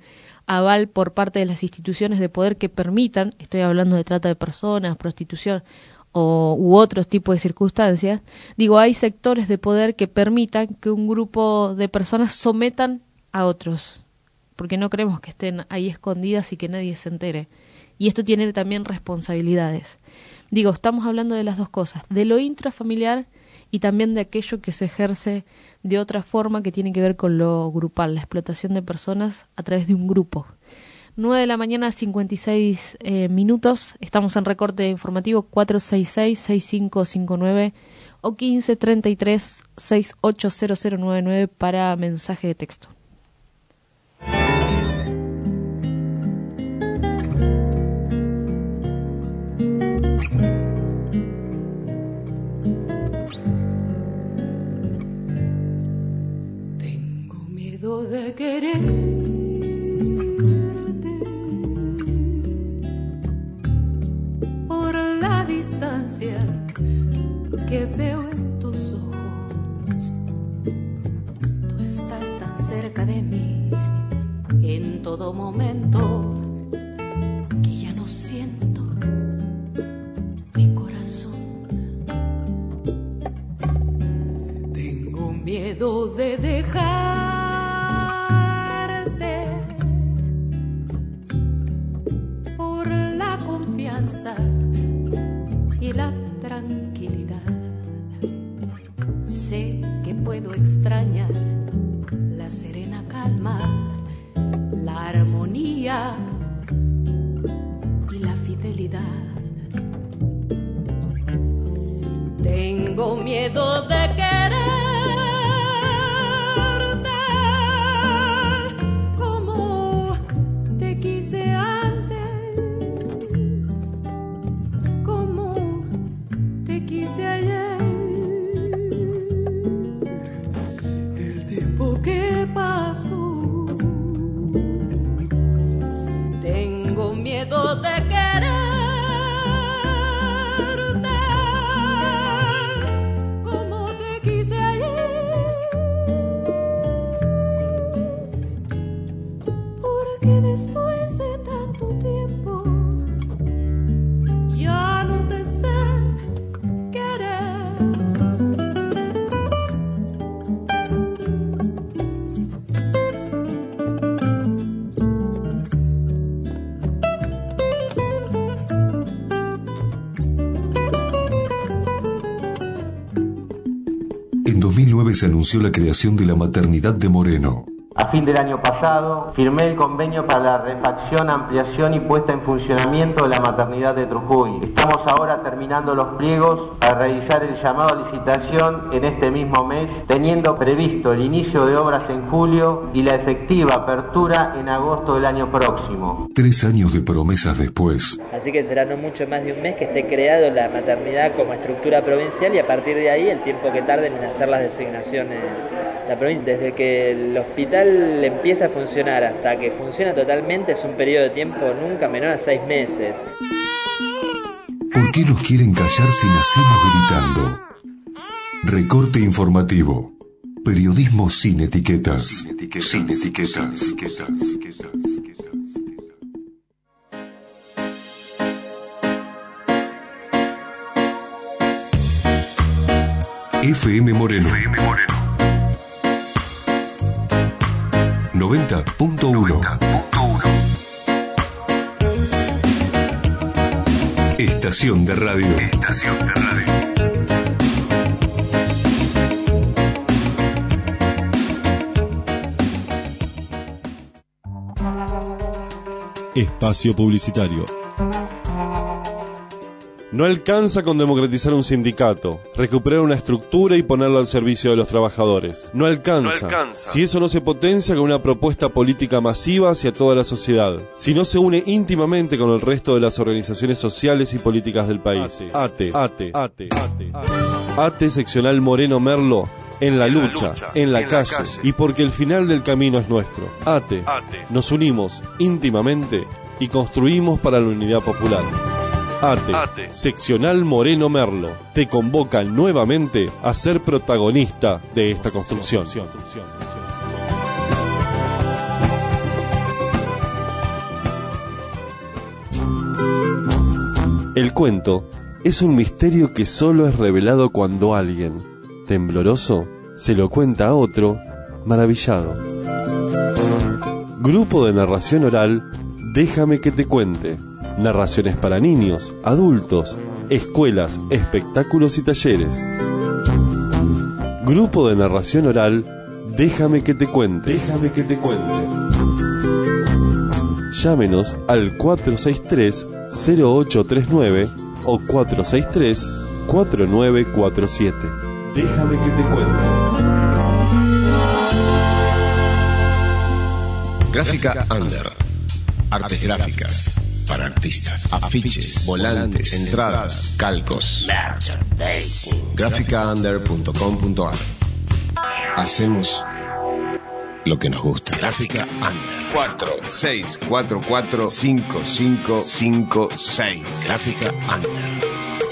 aval por parte de las instituciones de poder que permitan, estoy hablando de trata de personas, prostitución o, u otros tipos de circunstancias, digo, hay sectores de poder que permitan que un grupo de personas sometan a otros, porque no queremos que estén ahí escondidas y que nadie se entere. Y esto tiene también responsabilidades. Digo, estamos hablando de las dos cosas, de lo intrafamiliar y también de aquello que se ejerce de otra forma que tiene que ver con lo grupal, la explotación de personas a través de un grupo. nueve de la mañana, cincuenta y seis eh, minutos, estamos en recorte informativo cuatro seis seis, seis cinco cinco nueve o quince treinta y tres, sesenta y ocho cero cero noventa y nueve para mensaje de texto. De quererte por la distancia que veo en tus ojos. Tú estás tan cerca de mí en todo momento que ya no siento mi corazón. Tengo miedo de dejar y la tranquilidad. Sé que puedo extrañar la serena calma, la armonía y la fidelidad. Tengo miedo de quererte como te quise antes. Quise ayer, el tiempo que pasó. Tengo miedo de quererte como te quise ayer, porque después de tanto tiempo ya no te sé. En dos mil nueve se anunció la creación de la maternidad de Moreno. A fin del año pasado, firmé el convenio para la refacción, ampliación y puesta en funcionamiento de la maternidad de Trujuy. Estamos ahora terminando los pliegos para realizar el llamado a licitación en este mismo mes, teniendo previsto el inicio de obras en julio y la efectiva apertura en agosto del año próximo. Tres años de promesas después. Así que será no mucho más de un mes que esté creado la maternidad como estructura provincial y a partir de ahí el tiempo que tarden en hacer las designaciones la provincia. Desde que el hospital empieza a funcionar hasta que funciona totalmente es un periodo de tiempo nunca menor a seis meses. ¿Por qué nos quieren callar si nacimos gritando? Recorte informativo. Periodismo sin etiquetas. Sin etiquetas. Sin etiquetas. Sin etiquetas. F M Moreno. F M Moreno. noventa punto uno. Estación de radio. Estación de radio. Espacio publicitario. No alcanza con democratizar un sindicato, recuperar una estructura y ponerlo al servicio de los trabajadores. No alcanza, no alcanza. Si eso no se potencia con una propuesta política masiva hacia toda la sociedad. Si no se une íntimamente con el resto de las organizaciones sociales y políticas del país. ATE, ATE, ATE, ATE, ATE seccional Moreno Merlo. En la lucha, en la calle, y porque el final del camino es nuestro. ATE, nos unimos íntimamente y construimos para la unidad popular. ATE, ATE, seccional Moreno Merlo, te convoca nuevamente a ser protagonista de esta construcción. El cuento es un misterio que solo es revelado cuando alguien, tembloroso, se lo cuenta a otro, maravillado. Grupo de narración oral, Déjame que te cuente. Narraciones para niños, adultos, escuelas, espectáculos y talleres. Grupo de narración oral, Déjame que te cuente. Déjame que te cuente. Llámenos al cuatro seis tres, cero ocho tres nueve o cuatro seis tres, cuatro nueve cuatro siete. Déjame que te cuente. Gráfica Under. Artes gráficas para artistas. Afiches, volantes, entradas, calcos. gráfica under punto com punto a r. Hacemos lo que nos gusta. Gráfica Under. cuatro seis cuatro cuatro cinco cinco cinco seis. Gráfica Under.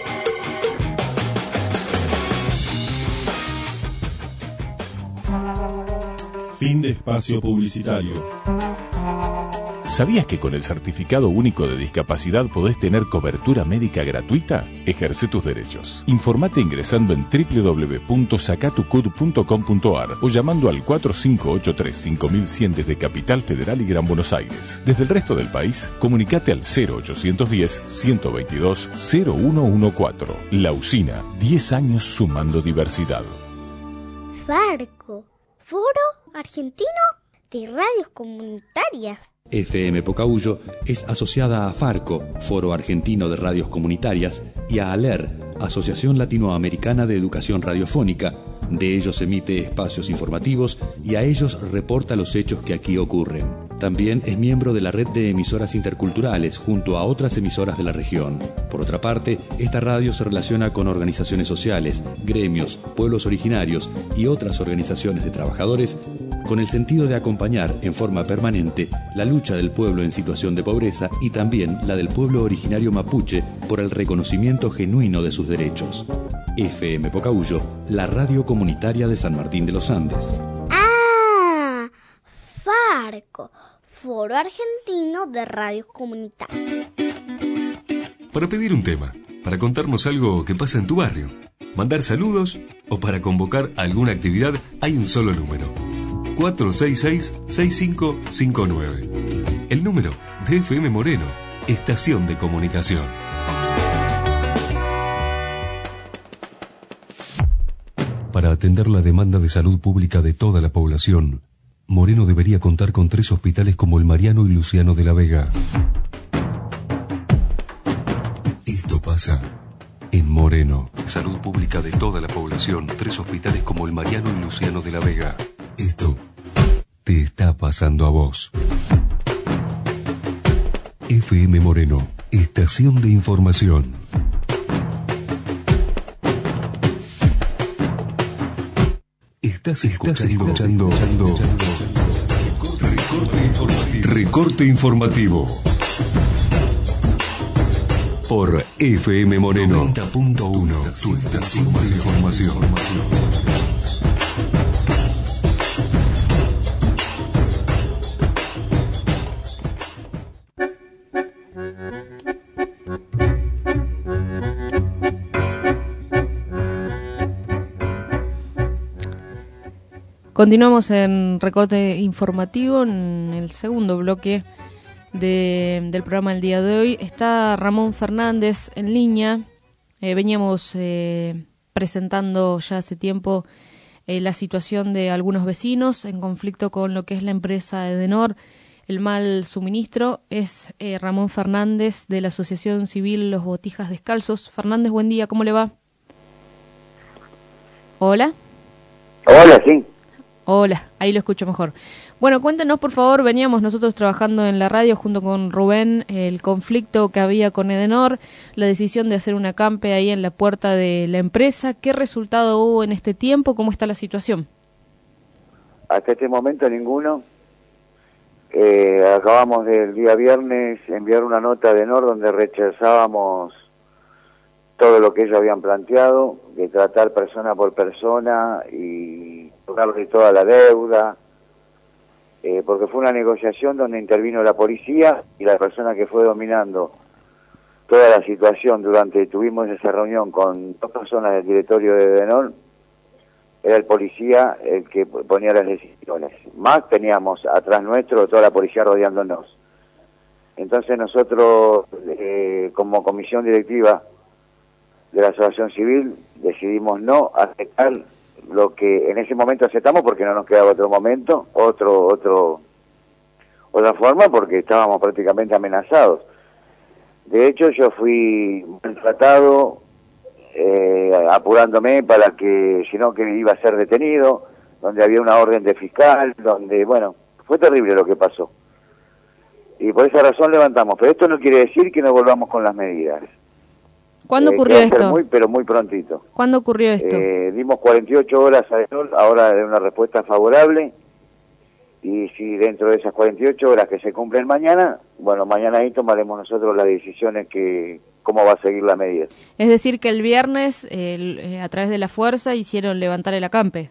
Fin de espacio publicitario. ¿Sabías que con el Certificado Único de Discapacidad podés tener cobertura médica gratuita? Ejerce tus derechos. Informate ingresando en doble u doble u doble u punto sacatucud punto com punto a r o llamando al cuatro cinco ocho tres cinco mil cien desde Capital Federal y Gran Buenos Aires. Desde el resto del país, comunicate al cero ochocientos diez, ciento veintidós, cero uno catorce. La Usina, diez años sumando diversidad. Farco, Foro Argentino de Radios Comunitarias. F M Pocahuyo es asociada a Farco, Foro Argentino de Radios Comunitarias, y a ALER, Asociación Latinoamericana de Educación Radiofónica. De ellos emite espacios informativos y a ellos reporta los hechos que aquí ocurren. También es miembro de la red de emisoras interculturales junto a otras emisoras de la región. Por otra parte, esta radio se relaciona con organizaciones sociales, gremios, pueblos originarios y otras organizaciones de trabajadores con el sentido de acompañar en forma permanente la lucha del pueblo en situación de pobreza y también la del pueblo originario mapuche por el reconocimiento genuino de sus derechos. F M Pocahuyo, la radio comunitaria de San Martín de los Andes. ¡Ah! Farco, Foro Argentino de Radios Comunitarias. Para pedir un tema, para contarnos algo que pasa en tu barrio, mandar saludos o para convocar alguna actividad, hay un solo número. cuatro seis seis, seis cinco cinco nueve. El número de F M Moreno, Estación de Comunicación. Para atender la demanda de salud pública de toda la población, Moreno debería contar con tres hospitales como el Mariano y Luciano de la Vega. Esto pasa en Moreno. Salud pública de toda la población, tres hospitales como el Mariano y Luciano de la Vega. Esto te está pasando a vos. F M Moreno, Estación de Información. Estás escuchando, escuchando, escuchando recorte informativo. Recorte informativo. Por F M Moreno noventa punto uno, tu estación de información. Continuamos en recorte informativo, en el segundo bloque de, del programa del día de hoy. Está Ramón Fernández en línea. Eh, veníamos eh, presentando ya hace tiempo eh, la situación de algunos vecinos en conflicto con lo que es la empresa Edenor, el mal suministro. Es eh, Ramón Fernández de la Asociación Civil Los Botijas Descalzos. Fernández, buen día, ¿cómo le va? Hola. Hola, sí. Hola, ahí lo escucho mejor. Bueno, cuéntenos por favor, veníamos nosotros trabajando en la radio junto con Rubén, el conflicto que había con Edenor, la decisión de hacer un acampe ahí en la puerta de la empresa. ¿Qué resultado hubo en este tiempo? ¿Cómo está la situación? Hasta este momento ninguno. Eh, acabamos del día viernes enviar una nota a Edenor donde rechazábamos todo lo que ellos habían planteado, de tratar persona por persona y tocarle toda la deuda, eh, porque fue una negociación donde intervino la policía y la persona que fue dominando toda la situación durante, tuvimos esa reunión con dos personas del directorio de Edenor, era el policía el que ponía las decisiones. Más teníamos atrás nuestro toda la policía rodeándonos. Entonces nosotros, eh, como comisión directiva de la Asociación Civil, decidimos no aceptar lo que en ese momento aceptamos porque no nos quedaba otro momento, otro, otro, otra forma, porque estábamos prácticamente amenazados. De hecho, yo fui maltratado, eh, apurándome para que, si no, que iba a ser detenido, donde había una orden de fiscal, donde, bueno, fue terrible lo que pasó. Y por esa razón levantamos, pero esto no quiere decir que no volvamos con las medidas. ¿Cuándo Eh, ocurrió que va a ser esto? Muy, pero muy prontito. ¿Cuándo ocurrió esto? Eh, dimos cuarenta y ocho horas a Edenor, ahora de una respuesta favorable, y si dentro de esas cuarenta y ocho horas que se cumplen mañana, bueno, mañana ahí tomaremos nosotros las decisiones que cómo va a seguir la medida. Es decir, que el viernes, el, eh, a través de la fuerza, hicieron levantar el acampe.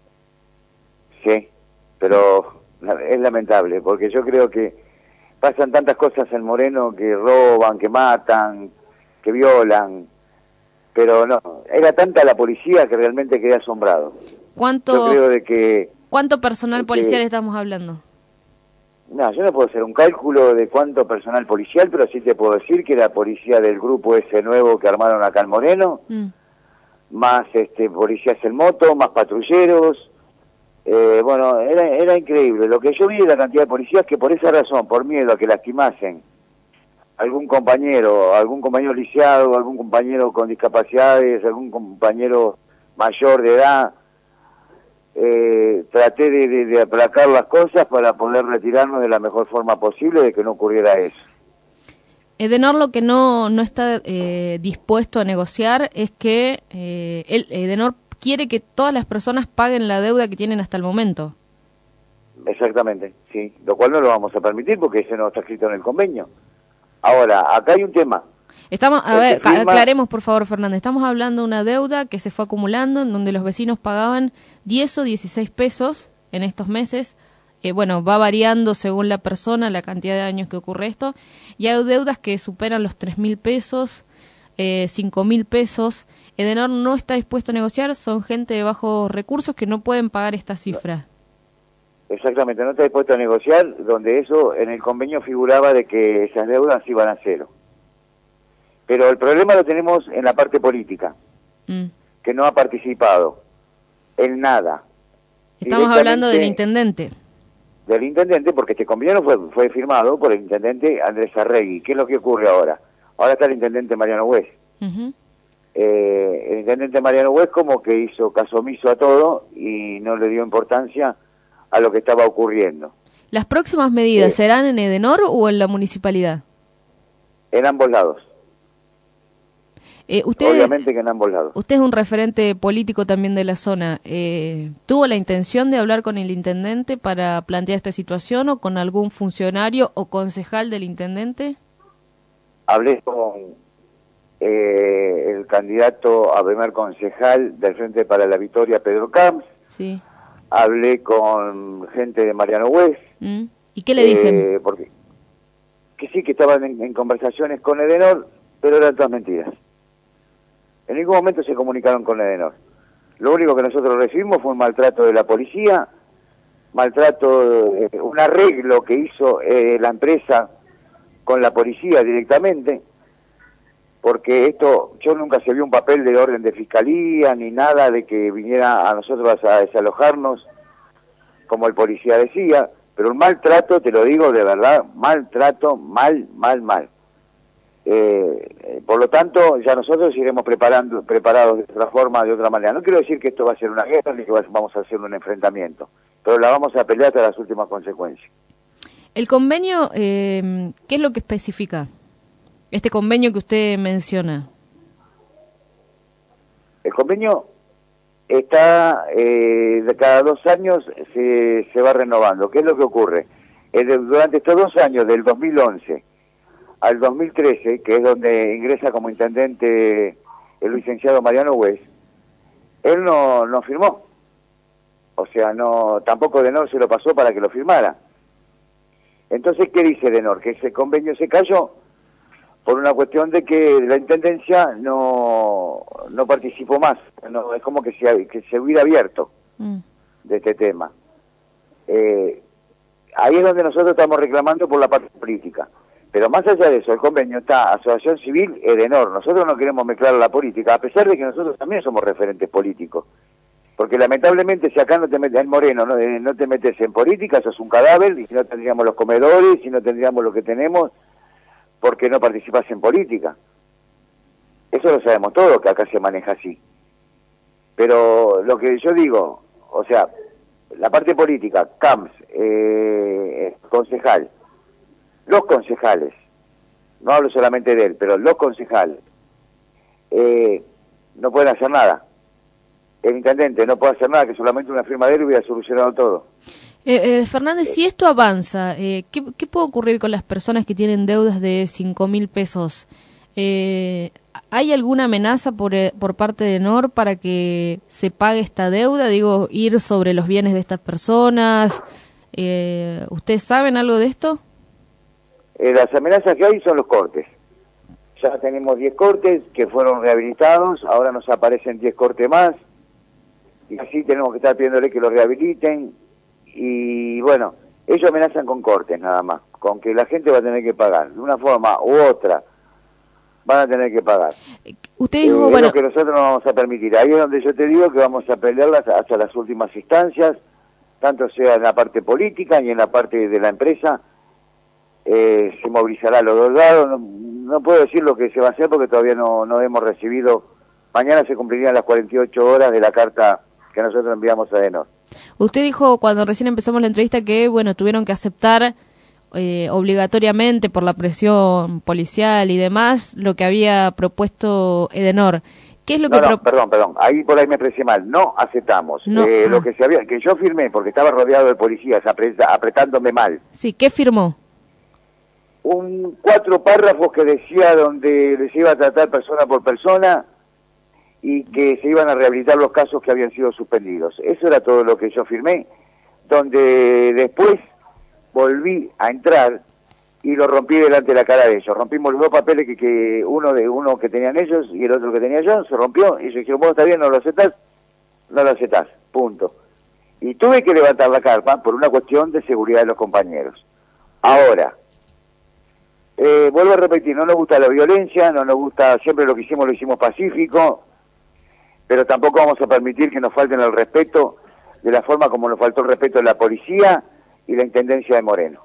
Sí, pero es lamentable, porque yo creo que pasan tantas cosas en Moreno que roban, que matan, que violan, pero no, era tanta la policía que realmente quedé asombrado. ¿Cuánto, yo creo de que, ¿cuánto personal de policial que, estamos hablando? No, yo no puedo hacer un cálculo de cuánto personal policial, pero sí te puedo decir que la policía del grupo ese nuevo que armaron acá en Moreno, Mm. más este policías en moto, más patrulleros, eh, bueno, era, era increíble. Lo que yo vi de la cantidad de policías que por esa razón, por miedo a que lastimasen algún compañero, algún compañero lisiado, algún compañero con discapacidades, algún compañero mayor de edad, eh, traté de, de, de aplacar las cosas para poder retirarnos de la mejor forma posible de que no ocurriera eso. Edenor lo que no, no está eh, dispuesto a negociar es que eh, él, Edenor quiere que todas las personas paguen la deuda que tienen hasta el momento. Exactamente, sí, lo cual no lo vamos a permitir porque ese no está escrito en el convenio. Ahora, acá hay un tema. Estamos, a El ver, que firma- aclaremos por favor, Fernández, estamos hablando de una deuda que se fue acumulando en donde los vecinos pagaban diez o dieciséis pesos en estos meses. Eh, bueno, va variando según la persona, la cantidad de años que ocurre esto, y hay deudas que superan los tres mil pesos, eh, cinco mil pesos. Edenor no está dispuesto a negociar, son gente de bajos recursos que no pueden pagar esta cifra. Exactamente, no está dispuesto a negociar, donde eso en el convenio figuraba de que esas deudas iban a cero. Pero el problema lo tenemos en la parte política, Mm. que no ha participado en nada. Estamos hablando del Directamente intendente. Del intendente, porque este convenio fue, fue firmado por el intendente Andrés Arregui. ¿Qué es lo que ocurre ahora? Ahora está el intendente Mariano Hues. Ujú. Eh, el intendente Mariano Hues como que hizo caso omiso a todo y no le dio importancia a lo que estaba ocurriendo. ¿Las próximas medidas Sí. serán en Edenor o en la municipalidad? En ambos lados. Eh, usted, Obviamente que en ambos lados. usted es un referente político también de la zona. Eh, ¿Tuvo la intención de hablar con el intendente para plantear esta situación o con algún funcionario o concejal del intendente? Hablé con eh, el candidato a primer concejal del Frente para la Victoria, Pedro Camps. Sí. Hablé con gente de Mariano Hues. ¿Mm? ¿Y qué le dicen? Eh, porque, que sí, que estaban en, en conversaciones con Edenor, pero eran todas mentiras. En ningún momento se comunicaron con Edenor. Lo único que nosotros recibimos fue un maltrato de la policía, maltrato, eh, un arreglo que hizo eh, la empresa con la policía directamente, porque esto, yo nunca se vio un papel de orden de fiscalía, ni nada de que viniera a nosotros a desalojarnos, como el policía decía, pero un maltrato, te lo digo de verdad, maltrato, mal, mal, mal. Eh, por lo tanto, ya nosotros iremos preparando, preparados de otra forma, de otra manera. No quiero decir que esto va a ser una guerra ni que vamos a hacer un enfrentamiento, pero la vamos a pelear hasta las últimas consecuencias. El convenio, eh, ¿qué es lo que especifica? Este convenio que usted menciona. El convenio está, eh, de cada dos años se, se va renovando. ¿Qué es lo que ocurre? Eh, de, durante estos dos años, del dos mil once al dos mil trece, que es donde ingresa como intendente el licenciado Mariano Hues, él no, no firmó. O sea, no tampoco Edenor se lo pasó para que lo firmara. Entonces, ¿qué dice Edenor? Que ese convenio se cayó por una cuestión de que la Intendencia no, no participó más, no, es como que se, que se hubiera abierto mm. de este tema. Eh, ahí es donde nosotros estamos reclamando por la parte política. Pero más allá de eso, el convenio está Asociación Civil Edenor. Nosotros no queremos mezclar la política, a pesar de que nosotros también somos referentes políticos. Porque lamentablemente si acá no te metes en Moreno, no, no te metes en política, sos un cadáver, y si no tendríamos los comedores, si no tendríamos lo que tenemos, porque no participas en política. Eso lo sabemos todos, que acá se maneja así. Pero lo que yo digo, o sea, la parte política, Camps, eh, concejal, los concejales, no hablo solamente de él, pero los concejales, eh, no pueden hacer nada. El intendente no puede hacer nada, que solamente una firma de él hubiera solucionado todo. Eh, eh, Fernández, si esto avanza, eh, ¿qué, ¿qué puede ocurrir con las personas que tienen deudas de cinco mil pesos? Eh, ¿Hay alguna amenaza por, eh, por parte de Edenor para que se pague esta deuda? Digo, ir sobre los bienes de estas personas. Eh, ¿Ustedes saben algo de esto? Eh, las amenazas que hay son los cortes. Ya tenemos diez cortes que fueron rehabilitados, ahora nos aparecen diez cortes más, y así tenemos que estar pidiéndole que lo rehabiliten, y bueno, ellos amenazan con cortes nada más, con que la gente va a tener que pagar, de una forma u otra, van a tener que pagar. Usted dijo, eh, bueno... Es lo que nosotros no vamos a permitir. Ahí es donde yo te digo que vamos a pelearlas hasta las últimas instancias, tanto sea en la parte política y en la parte de la empresa. Eh, se movilizará a los dos lados. No, no puedo decir lo que se va a hacer porque todavía no, no hemos recibido. Mañana se cumplirían las cuarenta y ocho horas de la carta que nosotros enviamos a Edenor. Usted dijo cuando recién empezamos la entrevista que, bueno, tuvieron que aceptar eh, obligatoriamente por la presión policial y demás lo que había propuesto Edenor. ¿Qué es lo no, que no, pro... perdón, perdón, ahí por ahí me expresé mal. No aceptamos. No. Eh, Ah. Lo que se había, que yo firmé porque estaba rodeado de policías apreta, apretándome mal. Sí, ¿qué firmó? Un cuatro párrafos que decía donde les iba a tratar persona por persona y que se iban a rehabilitar los casos que habían sido suspendidos. Eso era todo lo que yo firmé, donde después volví a entrar y lo rompí delante de la cara de ellos. Rompimos los dos papeles, que, que uno de uno que tenían ellos y el otro que tenía yo, se rompió, y ellos dijeron, vos está bien, no lo aceptás, no lo aceptás, punto. Y tuve que levantar la carpa por una cuestión de seguridad de los compañeros. Ahora, eh, vuelvo a repetir, no nos gusta la violencia, no nos gusta, siempre lo que hicimos lo hicimos pacífico, pero tampoco vamos a permitir que nos falten el respeto de la forma como nos faltó el respeto de la policía y la Intendencia de Moreno.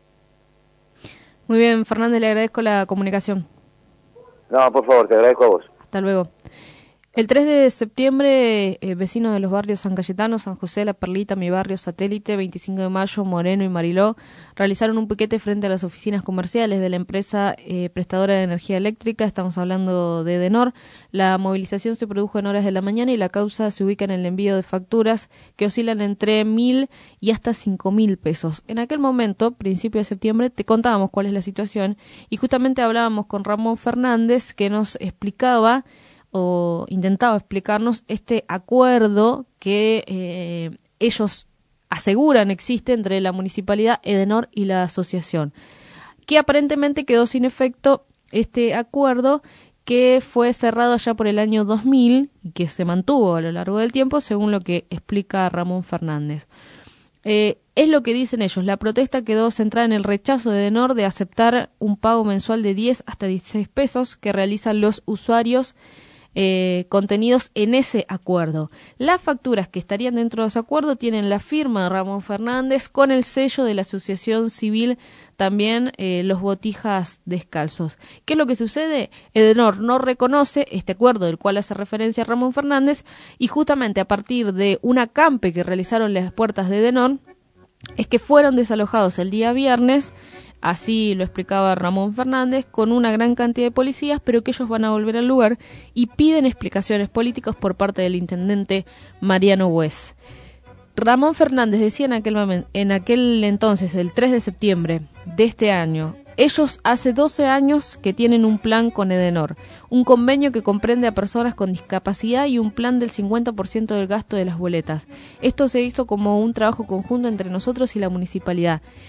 Muy bien, Fernández, le agradezco la comunicación. No, por favor, te agradezco a vos. Hasta luego. El tres de septiembre, eh, vecinos de los barrios San Cayetano, San José, La Perlita, Mi Barrio, Satélite, veinticinco de mayo, Moreno y Mariló, realizaron un piquete frente a las oficinas comerciales de la empresa eh, prestadora de energía eléctrica. Estamos hablando de Edenor. La movilización se produjo en horas de la mañana y la causa se ubica en el envío de facturas que oscilan entre mil y hasta cinco mil pesos. En aquel momento, principio de septiembre, te contábamos cuál es la situación y justamente hablábamos con Ramón Fernández, que nos explicaba o intentaba explicarnos este acuerdo que eh, ellos aseguran existe entre la municipalidad, Edenor y la asociación, que aparentemente quedó sin efecto este acuerdo que fue cerrado ya por el año dos mil y que se mantuvo a lo largo del tiempo, según lo que explica Ramón Fernández. Eh, es lo que dicen ellos. La protesta quedó centrada en el rechazo de Edenor de aceptar un pago mensual de diez hasta dieciséis pesos que realizan los usuarios Eh, contenidos en ese acuerdo. Las facturas que estarían dentro de ese acuerdo tienen la firma de Ramón Fernández con el sello de la Asociación Civil, también eh, los botijas descalzos. ¿Qué es lo que sucede? Edenor no reconoce este acuerdo del cual hace referencia Ramón Fernández y justamente a partir de un acampe que realizaron las puertas de Edenor es que fueron desalojados el día viernes. Así lo explicaba Ramón Fernández, con una gran cantidad de policías, pero que ellos van a volver al lugar y piden explicaciones políticas por parte del intendente Mariano Hues. Ramón Fernández decía en aquel, momento, en aquel entonces, el tres de septiembre de este año, ellos hace doce años que tienen un plan con Edenor, un convenio que comprende a personas con discapacidad y un plan del cincuenta por ciento del gasto de las boletas. Esto se hizo como un trabajo conjunto entre nosotros y la municipalidad.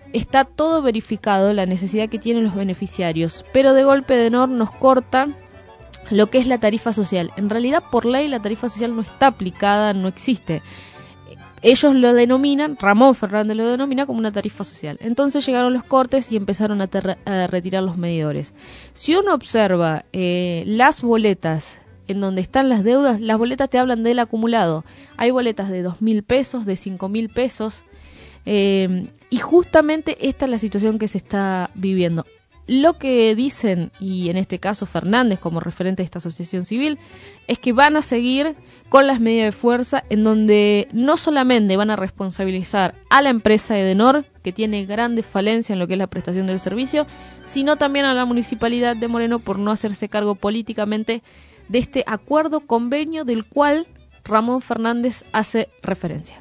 está todo verificado, la necesidad que tienen los beneficiarios, pero de golpe Edenor nos corta lo que es la tarifa social. En realidad, por ley, la tarifa social no está aplicada, no existe. Ellos lo denominan, Ramón Fernández lo denomina como una tarifa social. Entonces llegaron los cortes y empezaron a, ter- a retirar los medidores. Si uno observa eh, las boletas en donde están las deudas, las boletas te hablan del acumulado. Hay boletas de dos mil pesos, de cinco mil pesos, eh, y justamente esta es la situación que se está viviendo. Lo que dicen, y en este caso Fernández como referente de esta asociación civil, es que van a seguir con las medidas de fuerza en donde no solamente van a responsabilizar a la empresa Edenor, que tiene grandes falencias en lo que es la prestación del servicio, sino también a la municipalidad de Moreno por no hacerse cargo políticamente de este acuerdo convenio del cual Ramón Fernández hace referencia.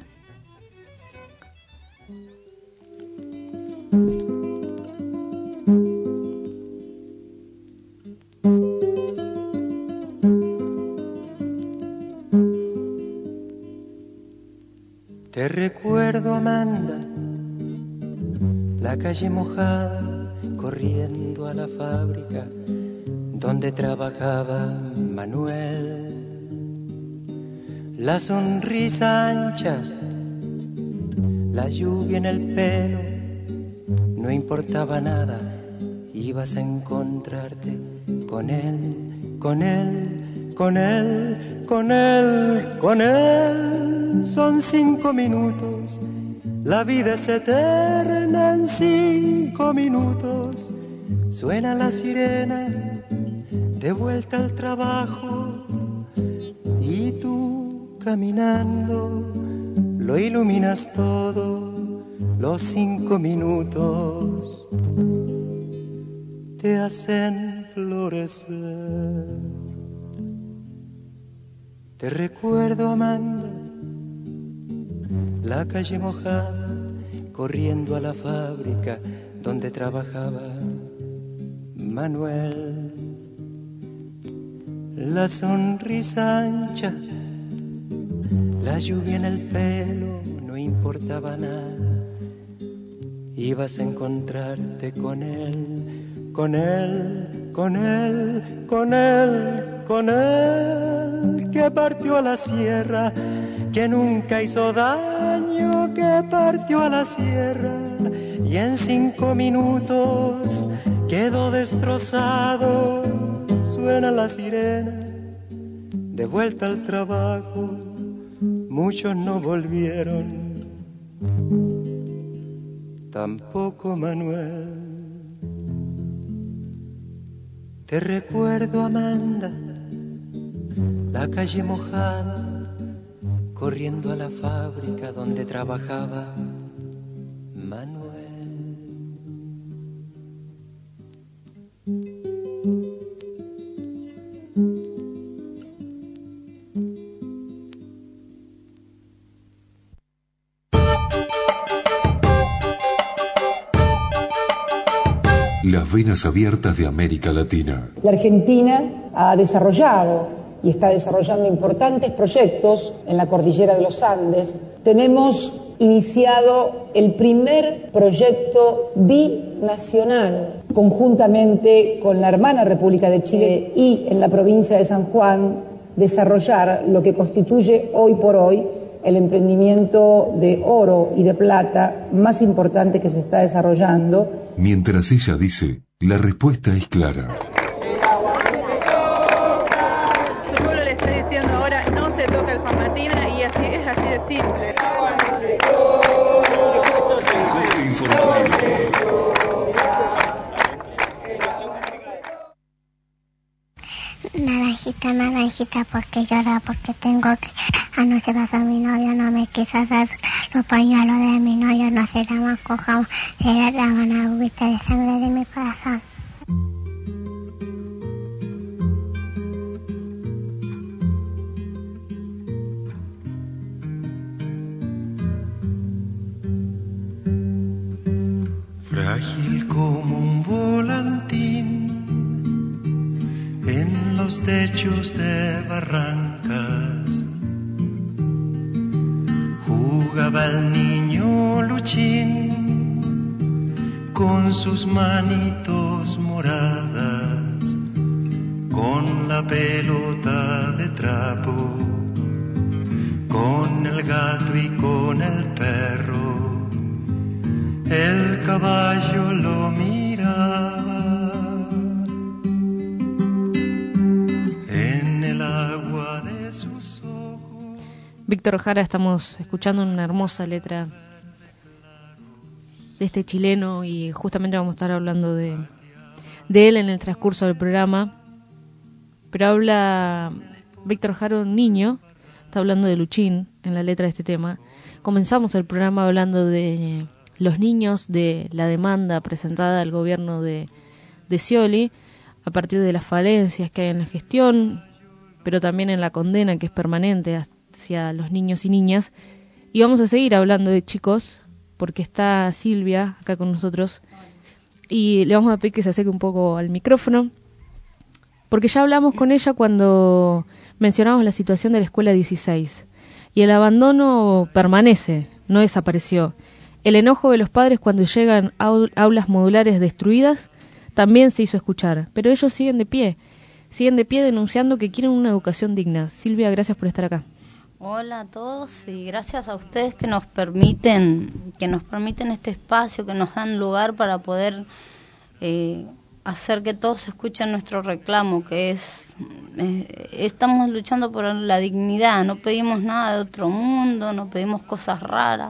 Te recuerdo, Amanda, la calle mojada, corriendo a la fábrica donde trabajaba Manuel. La sonrisa ancha, la lluvia en el pelo, no importaba nada, ibas a encontrarte con él, con él, con él, con él, con él. Son cinco minutos, la vida es eterna en cinco minutos. Suena la sirena, de vuelta al trabajo, y tú caminando lo iluminas todo. Los cinco minutos te hacen florecer. Te recuerdo, Amanda, la calle mojada, corriendo a la fábrica donde trabajaba Manuel. La sonrisa ancha, la lluvia en el pelo, no importaba nada, ibas a encontrarte con él, con él, con él, con él, con él, que partió a la sierra, que nunca hizo daño, que partió a la sierra y en cinco minutos quedó destrozado. Suena la sirena, de vuelta al trabajo, muchos no volvieron, tampoco Manuel. Te recuerdo, Amanda, la calle mojada, corriendo a la fábrica donde trabajaba Manuel. Las venas abiertas de América Latina. La Argentina ha desarrollado y está desarrollando importantes proyectos en la cordillera de los Andes. Tenemos iniciado el primer proyecto binacional conjuntamente con la hermana República de Chile y en la provincia de San Juan, desarrollar lo que constituye hoy por hoy el emprendimiento de oro y de plata más importante que se está desarrollando. Mientras ella dice, la respuesta es clara. Yo le estoy diciendo ahora, no se toca el Famatina y así es así de simple. Corte informativo. Naranjita, naranjita, porque llora, porque tengo que... Anoche pasó mi novio, no me quiso hacer los pañuelos de mi novio, no se llaman cojamos, se llaman agüita de sangre de mi corazón. Frágil como un volantín en los techos de barrancas, jugaba el niño Luchín con sus manitos moradas, con la pelota de trapo, con el gato y con el perro, el caballo lo miraba en el agua de sus ojos. Víctor Jara, estamos escuchando una hermosa letra de este chileno y justamente vamos a estar hablando de, de él en el transcurso del programa. Pero habla Víctor Jara, un niño, está hablando de Luchín en la letra de este tema. Comenzamos el programa hablando de los niños, de la demanda presentada al gobierno de, de Scioli a partir de las falencias que hay en la gestión, pero también en la condena que es permanente hacia los niños y niñas. Y vamos a seguir hablando de chicos, porque está Silvia acá con nosotros y le vamos a pedir que se acerque un poco al micrófono, porque ya hablamos con ella cuando mencionamos la situación de la escuela dieciséis y el abandono permanece, no desapareció. El enojo de los padres cuando llegan aulas modulares destruidas también se hizo escuchar, pero ellos siguen de pie, siguen de pie denunciando que quieren una educación digna. Silvia, gracias por estar acá. Hola a todos y gracias a ustedes que nos permiten que nos permiten este espacio, que nos dan lugar para poder eh, hacer que todos escuchen nuestro reclamo, que es eh, estamos luchando por la dignidad, no pedimos nada de otro mundo, no pedimos cosas raras.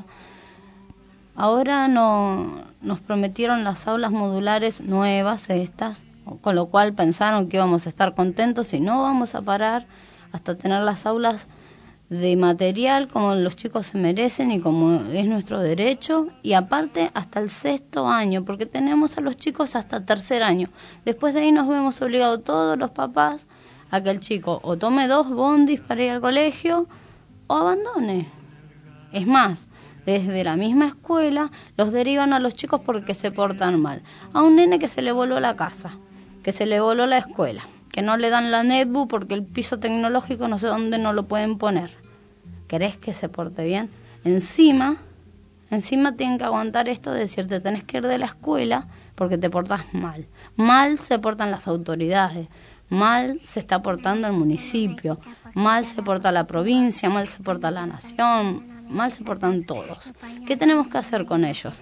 Ahora no nos prometieron las aulas modulares nuevas estas, con lo cual pensaron que íbamos a estar contentos y no vamos a parar hasta tener las aulas de material como los chicos se merecen y como es nuestro derecho, y aparte hasta el sexto año, porque tenemos a los chicos hasta tercer año. Después de ahí nos vemos obligados todos los papás a que el chico o tome dos bondis para ir al colegio o abandone. Es más, desde la misma escuela los derivan a los chicos porque se portan mal. A un nene que se le voló la casa, que se le voló la escuela, que no le dan la netbook porque el piso tecnológico no sé dónde no lo pueden poner. ¿Querés que se porte bien? Encima, encima tienen que aguantar esto de decir, te tenés que ir de la escuela porque te portás mal. Mal se portan las autoridades, mal se está portando el municipio, mal se porta la provincia, mal se porta la nación, mal se portan todos. ¿Qué tenemos que hacer con ellos?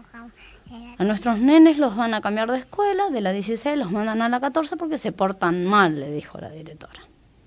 A nuestros nenes los van a cambiar de escuela, de la dieciséis los mandan a la catorce porque se portan mal, le dijo la directora.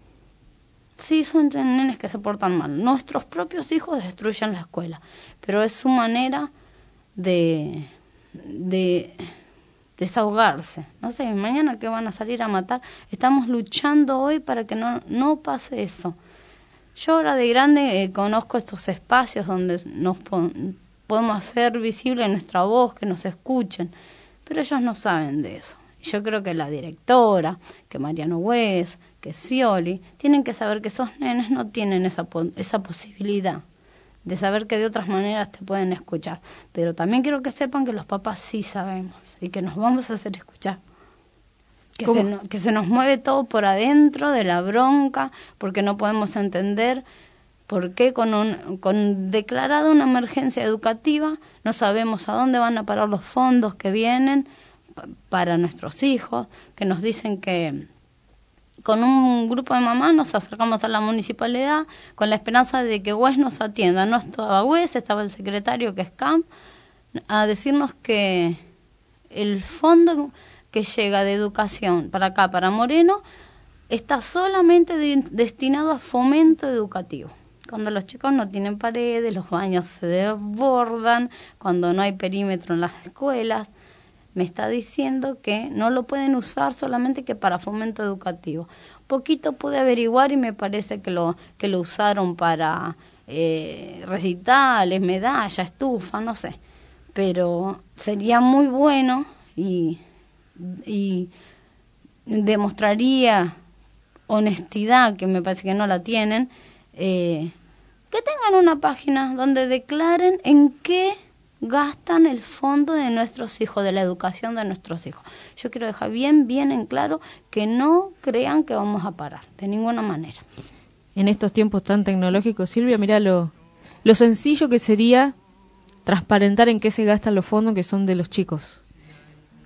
Sí, son nenes que se portan mal. Nuestros propios hijos destruyen la escuela, pero es su manera de, de desahogarse. No sé, mañana que van a salir a matar. Estamos luchando hoy para que no, no pase eso. Yo ahora de grande eh, conozco estos espacios donde nos pon, podemos hacer visible nuestra voz, que nos escuchen, pero ellos no saben de eso. Yo creo que la directora, que Mariano Hues, que Scioli, tienen que saber que esos nenes no tienen esa, esa posibilidad de saber que de otras maneras te pueden escuchar. Pero también quiero que sepan que los papás sí sabemos y que nos vamos a hacer escuchar. Que se, no, que se nos mueve todo por adentro de la bronca, porque no podemos entender por qué con, un, con declarada una emergencia educativa no sabemos a dónde van a parar los fondos que vienen para nuestros hijos, que nos dicen que con un grupo de mamás nos acercamos a la municipalidad con la esperanza de que Hues nos atienda. No estaba Hues, estaba el secretario que es C A M, a decirnos que el fondo que llega de educación para acá, para Moreno, está solamente de, destinado a fomento educativo. Cuando los chicos no tienen paredes, los baños se desbordan, cuando no hay perímetro en las escuelas, me está diciendo que no lo pueden usar solamente que para fomento educativo. Poquito pude averiguar y me parece que lo que lo usaron para eh, recitales, medallas, estufa, no sé. Pero sería muy bueno y, y demostraría honestidad, que me parece que no la tienen, eh, que tengan una página donde declaren en qué gastan el fondo de nuestros hijos, de la educación de nuestros hijos. Yo quiero dejar bien, bien en claro que no crean que vamos a parar, de ninguna manera. En estos tiempos tan tecnológicos, Silvia, mirá lo, lo sencillo que sería transparentar en qué se gastan los fondos que son de los chicos.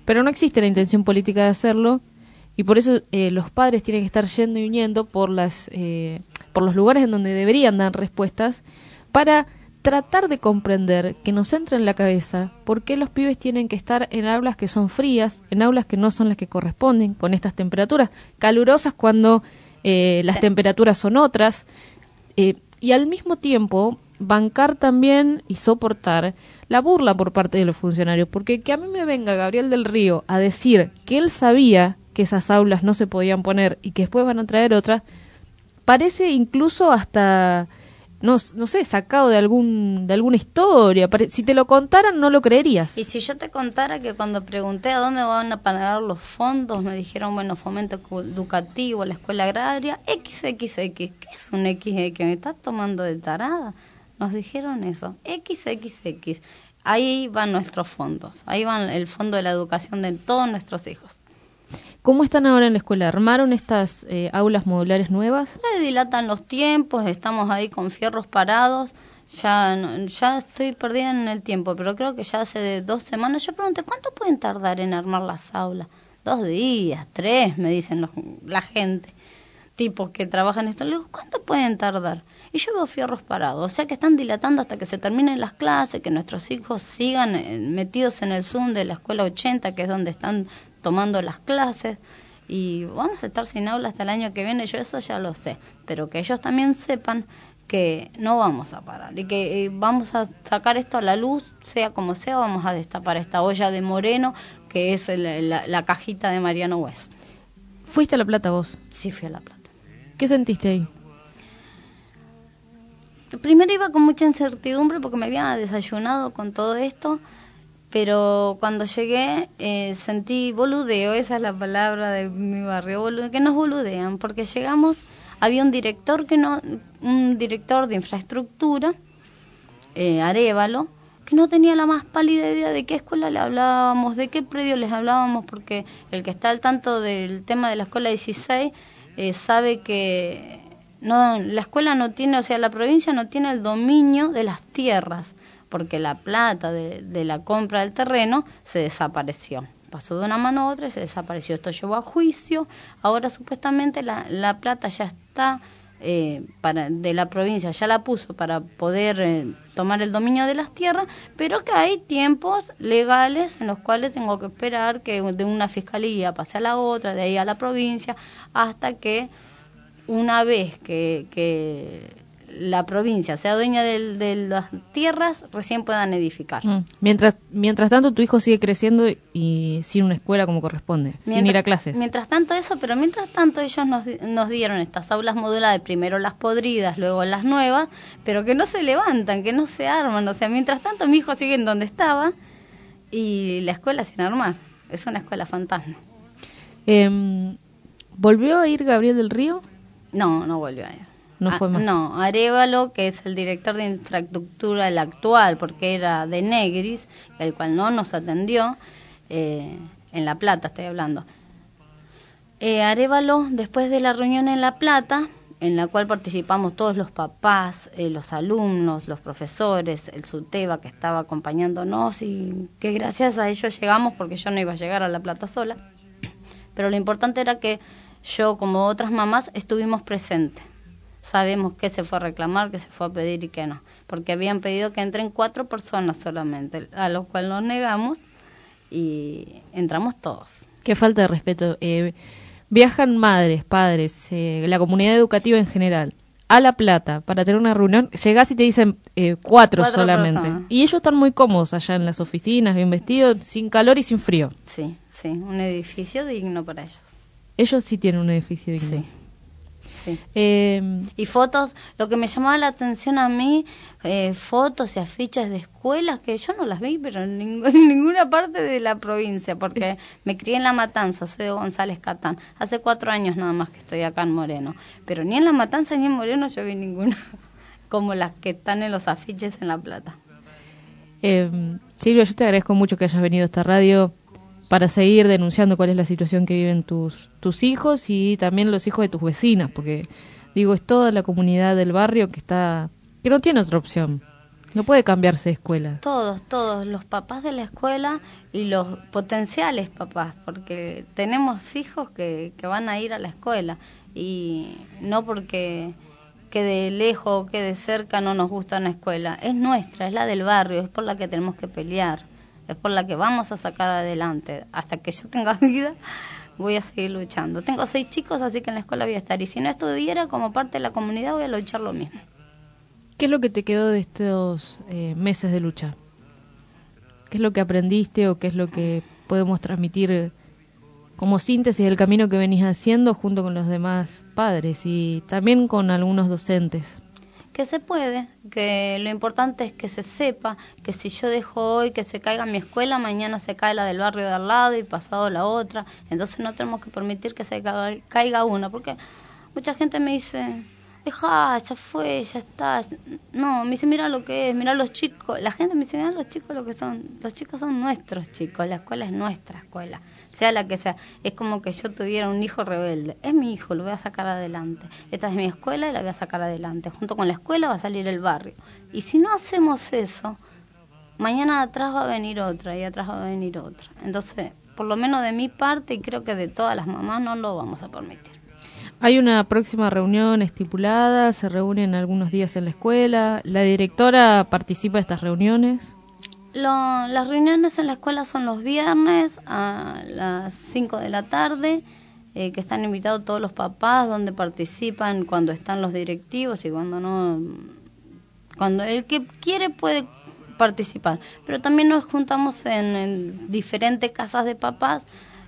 pero no existe la intención política de hacerlo, y por eso eh, los padres tienen que estar yendo y viniendo por las eh, por los lugares en donde deberían dar respuestas para tratar de comprender, que nos entra en la cabeza por qué los pibes tienen que estar en aulas que son frías, en aulas que no son las que corresponden, con estas temperaturas calurosas cuando eh, las sí. temperaturas son otras, eh, y al mismo tiempo bancar también y soportar la burla por parte de los funcionarios, porque que a mí me venga Gabriel del Río a decir que él sabía que esas aulas no se podían poner y que después van a traer otras, parece incluso hasta, no, no sé, sacado de algún de alguna historia. Si te lo contaran no lo creerías. Y si yo te contara que cuando pregunté a dónde van a pagar los fondos, me dijeron, bueno, fomento educativo, la escuela agraria, equis equis equis, ¿qué es un equis equis? ¿Me estás tomando de tarada? Nos dijeron eso, equis equis equis. Ahí van nuestros fondos, ahí van el fondo de la educación de todos nuestros hijos. ¿Cómo están ahora en la escuela? ¿Armaron estas eh, aulas modulares nuevas? Le dilatan los tiempos, estamos ahí con fierros parados, ya no, ya estoy perdida en el tiempo, pero creo que ya hace dos semanas yo pregunté, ¿cuánto pueden tardar en armar las aulas? Dos días, tres, me dicen los, la gente, tipos que trabajan esto. Le digo, ¿cuánto pueden tardar? Y yo veo fierros parados, o sea que están dilatando hasta que se terminen las clases, que nuestros hijos sigan eh, metidos en el Zoom de la escuela ochenta, que es donde están tomando las clases, y vamos a estar sin aula hasta el año que viene, yo eso ya lo sé, pero que ellos también sepan que no vamos a parar y que eh, vamos a sacar esto a la luz, sea como sea, vamos a destapar esta olla de Moreno, que es el, la, la cajita de Mariano West. ¿Fuiste a La Plata vos? Sí, fui a La Plata. ¿Qué sentiste ahí? Primero iba con mucha incertidumbre porque me había desayunado con todo esto, pero cuando llegué eh, sentí boludeo, esa es la palabra de mi barrio, boludeo, que nos boludean, porque llegamos, había un director que no, un director de infraestructura, eh, Arévalo, que no tenía la más pálida idea de qué escuela le hablábamos, de qué predio les hablábamos, porque el que está al tanto del tema de la escuela dieciséis eh, sabe que no, la escuela no tiene, o sea, la provincia no tiene el dominio de las tierras, porque la plata de, de la compra del terreno se desapareció. Pasó de una mano a otra y se desapareció. Esto llevó a juicio. Ahora supuestamente la, la plata ya está eh, para de la provincia, ya la puso para poder eh, tomar el dominio de las tierras, pero que hay tiempos legales en los cuales tengo que esperar que de una fiscalía pase a la otra, de ahí a la provincia, hasta que una vez que... que la provincia sea dueña de, de las tierras, recién puedan edificar. Mm. Mientras mientras tanto, tu hijo sigue creciendo y sin una escuela como corresponde, mientras, sin ir a clases. Mientras tanto eso, pero mientras tanto ellos nos, nos dieron estas aulas modulares, primero las podridas, luego las nuevas, pero que no se levantan, que no se arman. O sea, mientras tanto mi hijo sigue en donde estaba y la escuela sin armar. Es una escuela fantasma. Eh, ¿Volvió a ir Gabriel del Río? No, no volvió a ir. No fue más. Ah, no, Arévalo, que es el director de infraestructura, el actual, porque era de Negris, el cual no nos atendió, eh, en La Plata estoy hablando. Eh, Arévalo, después de la reunión en La Plata, en la cual participamos todos los papás, eh, los alumnos, los profesores, el SUTEBA que estaba acompañándonos y que gracias a ellos llegamos, porque yo no iba a llegar a La Plata sola, pero lo importante era que yo, como otras mamás, estuvimos presentes. Sabemos qué se fue a reclamar, qué se fue a pedir y qué no. Porque habían pedido que entren cuatro personas solamente, a lo cual nos negamos y entramos todos. Qué falta de respeto. Eh, viajan madres, padres, eh, la comunidad educativa en general, a La Plata para tener una reunión. Llegás y te dicen eh, cuatro, cuatro solamente. Personas. Y ellos están muy cómodos allá en las oficinas, bien vestidos, sin calor y sin frío. Sí, sí, un edificio digno para ellos. Ellos sí tienen un edificio digno. Sí. Sí. Eh, y fotos, lo que me llamaba la atención a mí, eh, fotos y afiches de escuelas que yo no las vi, pero en, ning- en ninguna parte de la provincia, porque me crié en La Matanza, soy de González Catán. Hace cuatro años nada más que estoy acá en Moreno, pero ni en La Matanza ni en Moreno yo vi ninguna como las que están en los afiches en La Plata. Eh, Silvia, yo te agradezco mucho que hayas venido a esta radio para seguir denunciando cuál es la situación que viven tus tus hijos y también los hijos de tus vecinas, porque digo, es toda la comunidad del barrio que está que no tiene otra opción, No puede cambiarse de escuela. Todos, todos, los papás de la escuela y los potenciales papás, porque tenemos hijos que, que van a ir a la escuela y no porque que de lejos o que de cerca no nos gusta una escuela, es nuestra, es la del barrio, es por la que tenemos que pelear, es por la que vamos a sacar adelante. Hasta que yo tenga vida voy a seguir luchando. Tengo seis chicos, así que en la escuela voy a estar, y si no estuviera como parte de la comunidad voy a luchar lo mismo. ¿Qué es lo que te quedó de estos eh, meses de lucha? ¿Qué es lo que aprendiste o qué es lo que podemos transmitir como síntesis del camino que venís haciendo junto con los demás padres y también con algunos docentes? Que se puede, que lo importante es que se sepa que si yo dejo hoy que se caiga mi escuela, mañana se cae la del barrio de al lado y pasado la otra. Entonces no tenemos que permitir que se caiga una, porque mucha gente me dice, deja, ya fue, ya está. No, me dice, mira lo que es, mira los chicos. La gente me dice, mira los chicos lo que son. Los chicos son nuestros chicos, la escuela es nuestra escuela, sea la que sea. Es como que yo tuviera un hijo rebelde. Es mi hijo, lo voy a sacar adelante. Esta es mi escuela y la voy a sacar adelante. Junto con la escuela va a salir el barrio. Y si no hacemos eso, mañana atrás va a venir otra y atrás va a venir otra. Entonces, por lo menos de mi parte, y creo que de todas las mamás, no lo vamos a permitir. ¿Hay una próxima reunión estipulada? ¿Se reúnen algunos días en la escuela? ¿La directora participa de estas reuniones? Lo, las reuniones en la escuela son los viernes a las cinco de la tarde, eh, que están invitados todos los papás, donde participan cuando están los directivos y cuando no. Cuando el que quiere puede participar. Pero también nos juntamos en, en diferentes casas de papás,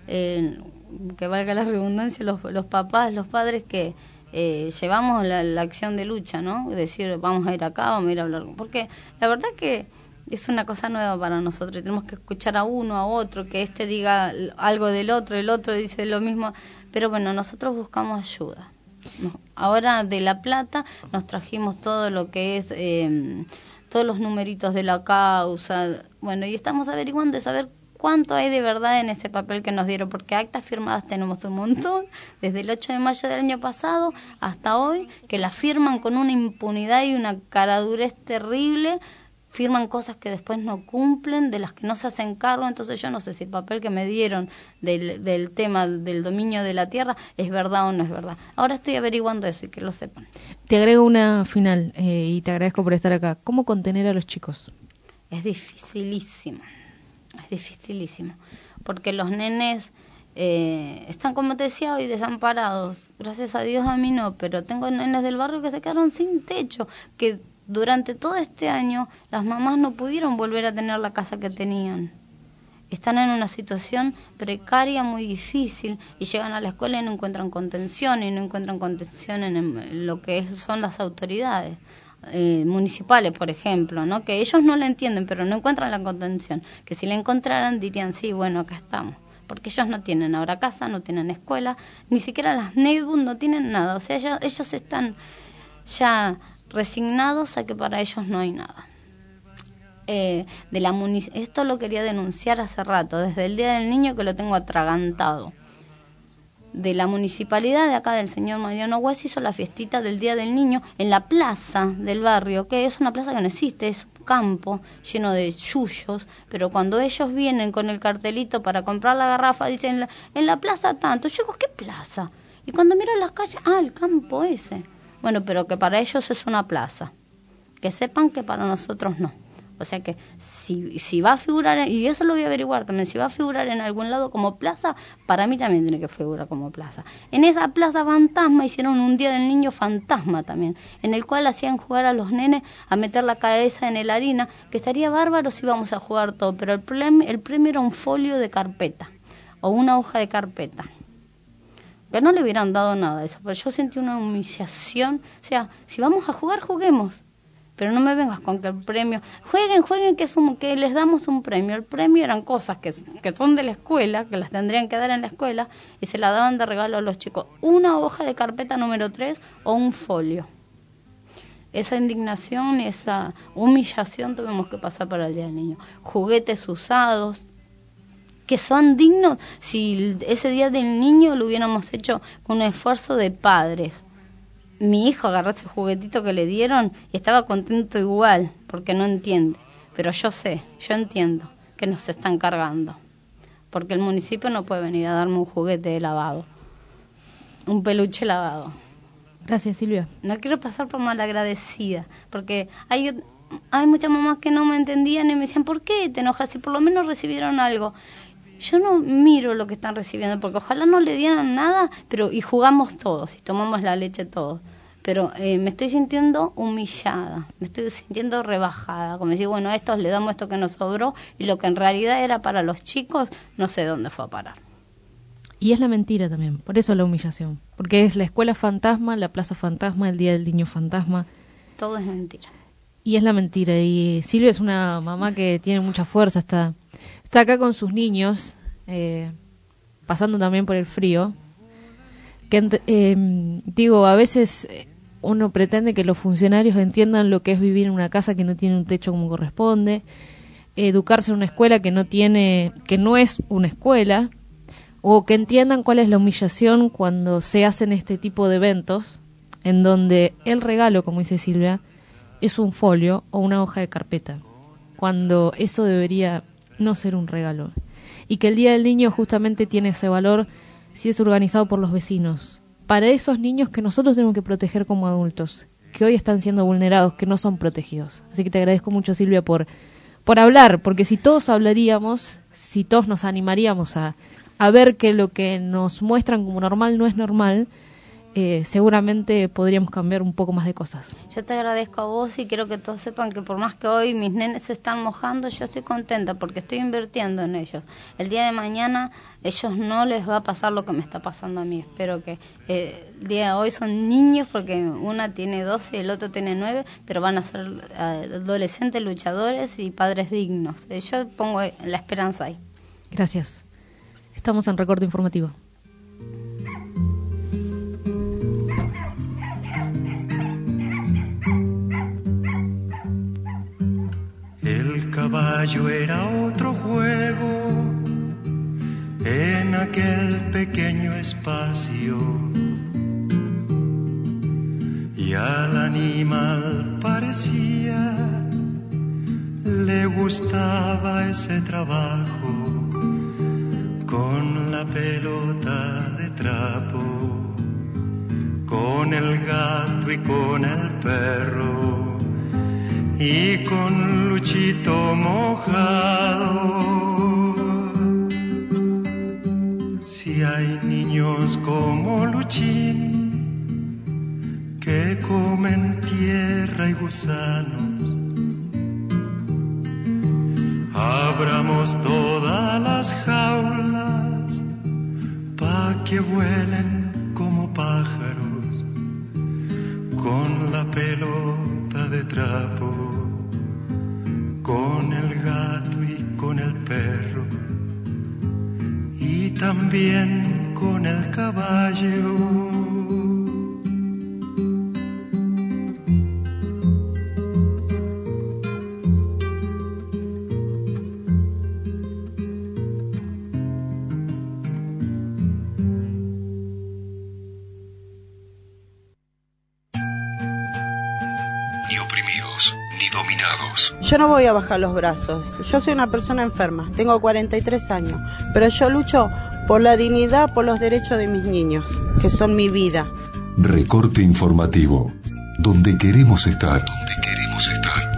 eh, que valga la redundancia, los, los papás, los padres que eh, llevamos la, la acción de lucha, ¿no? Es decir, vamos a ir acá, vamos a ir a hablar. Porque la verdad que es una cosa nueva para nosotros y tenemos que escuchar a uno, a otro, que este diga algo del otro, el otro dice lo mismo. Pero bueno, nosotros buscamos ayuda. Ahora de La Plata nos trajimos todo lo que es, eh, todos los numeritos de la causa. Bueno, y estamos averiguando de saber cuánto hay de verdad en ese papel que nos dieron, porque actas firmadas tenemos un montón, desde el ocho de mayo del año pasado hasta hoy, que las firman con una impunidad y una caradurez terrible, firman cosas que después no cumplen, de las que no se hacen cargo. Entonces yo no sé si el papel que me dieron del, del tema del dominio de la tierra es verdad o no es verdad. Ahora estoy averiguando eso y que lo sepan. Te agrego una final eh, y te agradezco por estar acá. ¿Cómo contener a los chicos? Es dificilísimo. Es dificilísimo, porque los nenes eh, están, como te decía hoy, desamparados. Gracias a Dios a mí no, pero tengo nenes del barrio que se quedaron sin techo, que durante todo este año las mamás no pudieron volver a tener la casa que tenían. Están en una situación precaria, muy difícil, y llegan a la escuela y no encuentran contención, y no encuentran contención en lo que son las autoridades. Eh, municipales, por ejemplo, ¿no? Que ellos no la entienden, pero no encuentran la contención, que si la encontraran dirían, sí, bueno, acá estamos, porque ellos no tienen ahora casa, no tienen escuela, ni siquiera las Netbook no tienen nada, o sea, ellos, ellos están ya resignados a que para ellos no hay nada. Eh, de la munic- esto lo quería denunciar hace rato, desde el Día del Niño, que lo tengo atragantado. De la municipalidad de acá del señor Mariano Hues hizo la fiestita del Día del Niño en la plaza del barrio, que es una plaza que no existe, es un campo lleno de yuyos, pero cuando ellos vienen con el cartelito para comprar la garrafa, dicen, en la, en la plaza tanto. Yo digo, ¿qué plaza? Y cuando miro las calles, ah, el campo ese. Bueno, pero que para ellos es una plaza. Que sepan que para nosotros no. O sea que si, si va a figurar, y eso lo voy a averiguar también, si va a figurar en algún lado como plaza, para mí también tiene que figurar como plaza. En esa plaza fantasma hicieron un Día del Niño fantasma también, en el cual hacían jugar a los nenes a meter la cabeza en la harina, que estaría bárbaro si íbamos a jugar todo, pero el premio, el premio era un folio de carpeta, o una hoja de carpeta. Que no le hubieran dado nada de eso, pero yo sentí una humillación. O sea, si vamos a jugar, juguemos. Pero no me vengas con que el premio, jueguen, jueguen, que, es un, que les damos un premio. El premio eran cosas que, que son de la escuela, que las tendrían que dar en la escuela, y se la daban de regalo a los chicos. Una hoja de carpeta número tres o un folio. Esa indignación y esa humillación tuvimos que pasar para el Día del Niño. Juguetes usados, que son dignos, si ese Día del Niño lo hubiéramos hecho con un esfuerzo de padres. mi hijo agarró ese juguetito que le dieron y estaba contento igual, porque no entiende. Pero yo sé, yo entiendo que nos están cargando, porque el municipio no puede venir a darme un juguete lavado, un peluche lavado. Gracias, Silvia. No quiero pasar por malagradecida, porque hay, hay muchas mamás que no me entendían y me decían, ¿por qué te enojas? Si por lo menos recibieron algo. Yo no miro lo que están recibiendo, porque ojalá no le dieran nada, pero y jugamos todos, y tomamos la leche todos. Pero eh, me estoy sintiendo humillada, me estoy sintiendo rebajada, como decir, bueno, a estos le damos esto que nos sobró, y lo que en realidad era para los chicos, no sé dónde fue a parar. Y es la mentira también, por eso la humillación, porque es la escuela fantasma, la plaza fantasma, el día del niño fantasma. Todo es mentira. Y es la mentira, y Silvia es una mamá que tiene mucha fuerza, está, está acá con sus niños, eh, pasando también por el frío. Que eh, digo, a veces uno pretende que los funcionarios entiendan lo que es vivir en una casa que no tiene un techo como corresponde, educarse en una escuela que no tiene, que no es una escuela, o que entiendan cuál es la humillación cuando se hacen este tipo de eventos, en donde el regalo, como dice Silvia, es un folio o una hoja de carpeta, cuando eso debería no ser un regalo. Y que el Día del Niño justamente tiene ese valor si es organizado por los vecinos, para esos niños que nosotros tenemos que proteger como adultos, que hoy están siendo vulnerados, que no son protegidos. Así que te agradezco mucho, Silvia, por, por hablar, porque si todos hablaríamos, si todos nos animaríamos a, a ver que lo que nos muestran como normal no es normal, eh, seguramente podríamos cambiar un poco más de cosas. Yo te agradezco a vos y quiero que todos sepan que por más que hoy mis nenes se están mojando, yo estoy contenta porque estoy invirtiendo en ellos. El día de mañana ellos no les va a pasar lo que me está pasando a mí. Espero que eh, el día de hoy son niños, porque una tiene doce y el otro tiene nueve, pero van a ser eh, adolescentes luchadores y padres dignos. Eh, yo pongo la esperanza ahí. Gracias. Estamos en Recorte Informativo. El caballo era otro juego en aquel pequeño espacio, y al animal parecía le gustaba ese trabajo con la pelota de trapo, con el gato y con el perro y con Luchito mojado. Si hay niños como Luchín que comen tierra y gusanos, abramos todas las jaulas pa' que vuelen como pájaros con la pelota de trapo, con el gato y con el perro, y también con el caballo. Yo no voy a bajar los brazos. Yo soy una persona enferma, tengo cuarenta y tres años, pero yo lucho por la dignidad, por los derechos de mis niños, que son mi vida. Recorte Informativo, donde queremos estar. Donde queremos estar.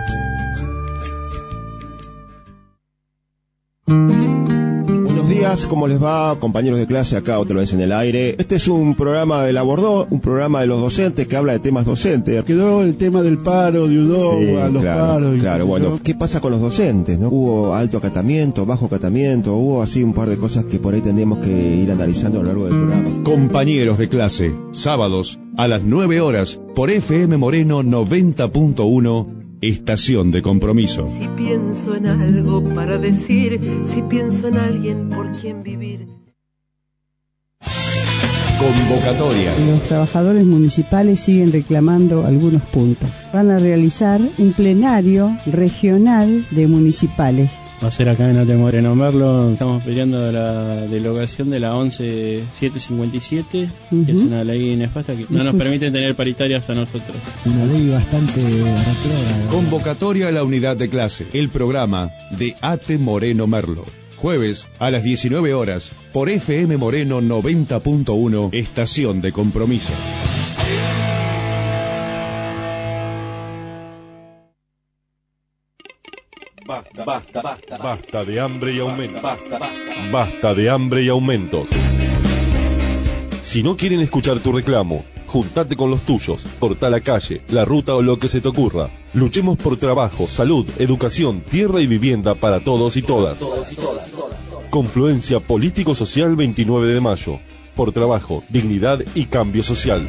Buenos días, ¿cómo les va, compañeros de clase? Acá otra vez en el aire. Este es un programa del Abordó, un programa de los docentes que habla de temas docentes. Quedó el tema del paro de Udó, sí, a los claro, paros. Claro, y bueno, ¿qué pasa con los docentes, no? Hubo alto acatamiento, bajo acatamiento, hubo así un par de cosas que por ahí tendríamos que ir analizando a lo largo del programa. Compañeros de clase, sábados a las nueve horas por F M Moreno noventa punto uno, Estación de Compromiso. Si pienso en algo para decir, si pienso en alguien por quien vivir. Convocatoria. Los trabajadores municipales siguen reclamando algunos puntos. Van a realizar un plenario regional de municipales. Va a ser acá en Ate Moreno Merlo. Estamos peleando la derogación de la once setecientos cincuenta y siete, uh-huh. que es una ley nefasta que no nos permite tener paritarias a nosotros. Una ley bastante retrógrada. Convocatoria a la unidad de clase. El programa de Ate Moreno Merlo. Jueves a las diecinueve horas por F M Moreno noventa punto uno, Estación de Compromiso. Basta, basta, basta, basta de hambre y aumentos. Basta, basta, basta de hambre y aumentos. Si no quieren escuchar tu reclamo, juntate con los tuyos, corta la calle, la ruta o lo que se te ocurra. Luchemos por trabajo, salud, educación, tierra y vivienda para todos y todas. Confluencia Político-Social veintinueve de mayo. Por trabajo, dignidad y cambio social.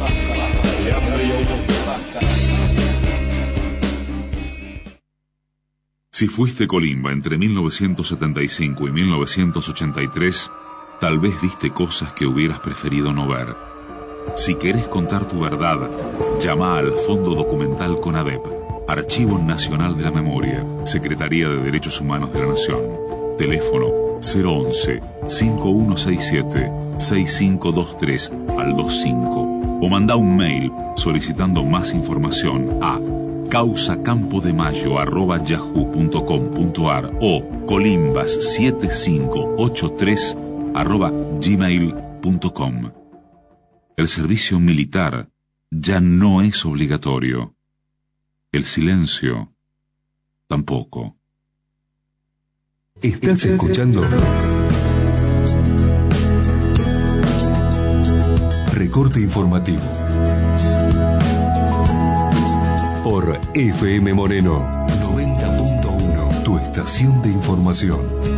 Si fuiste Colimba entre mil novecientos setenta y cinco y mil novecientos ochenta y tres, tal vez viste cosas que hubieras preferido no ver. Si querés contar tu verdad, llama al Fondo Documental CONADEP, Archivo Nacional de la Memoria, Secretaría de Derechos Humanos de la Nación. Teléfono cero once, cinco uno seis siete, seis cinco dos tres al veinticinco o manda un mail solicitando más información a causacampo-de-mayo arroba yahoo punto com punto ar o colimbas siete cinco ocho tres arroba gmail punto com. El servicio militar ya no es obligatorio. El silencio tampoco. Estás escuchando Recorte Informativo por F M Moreno noventa punto uno, tu estación de información.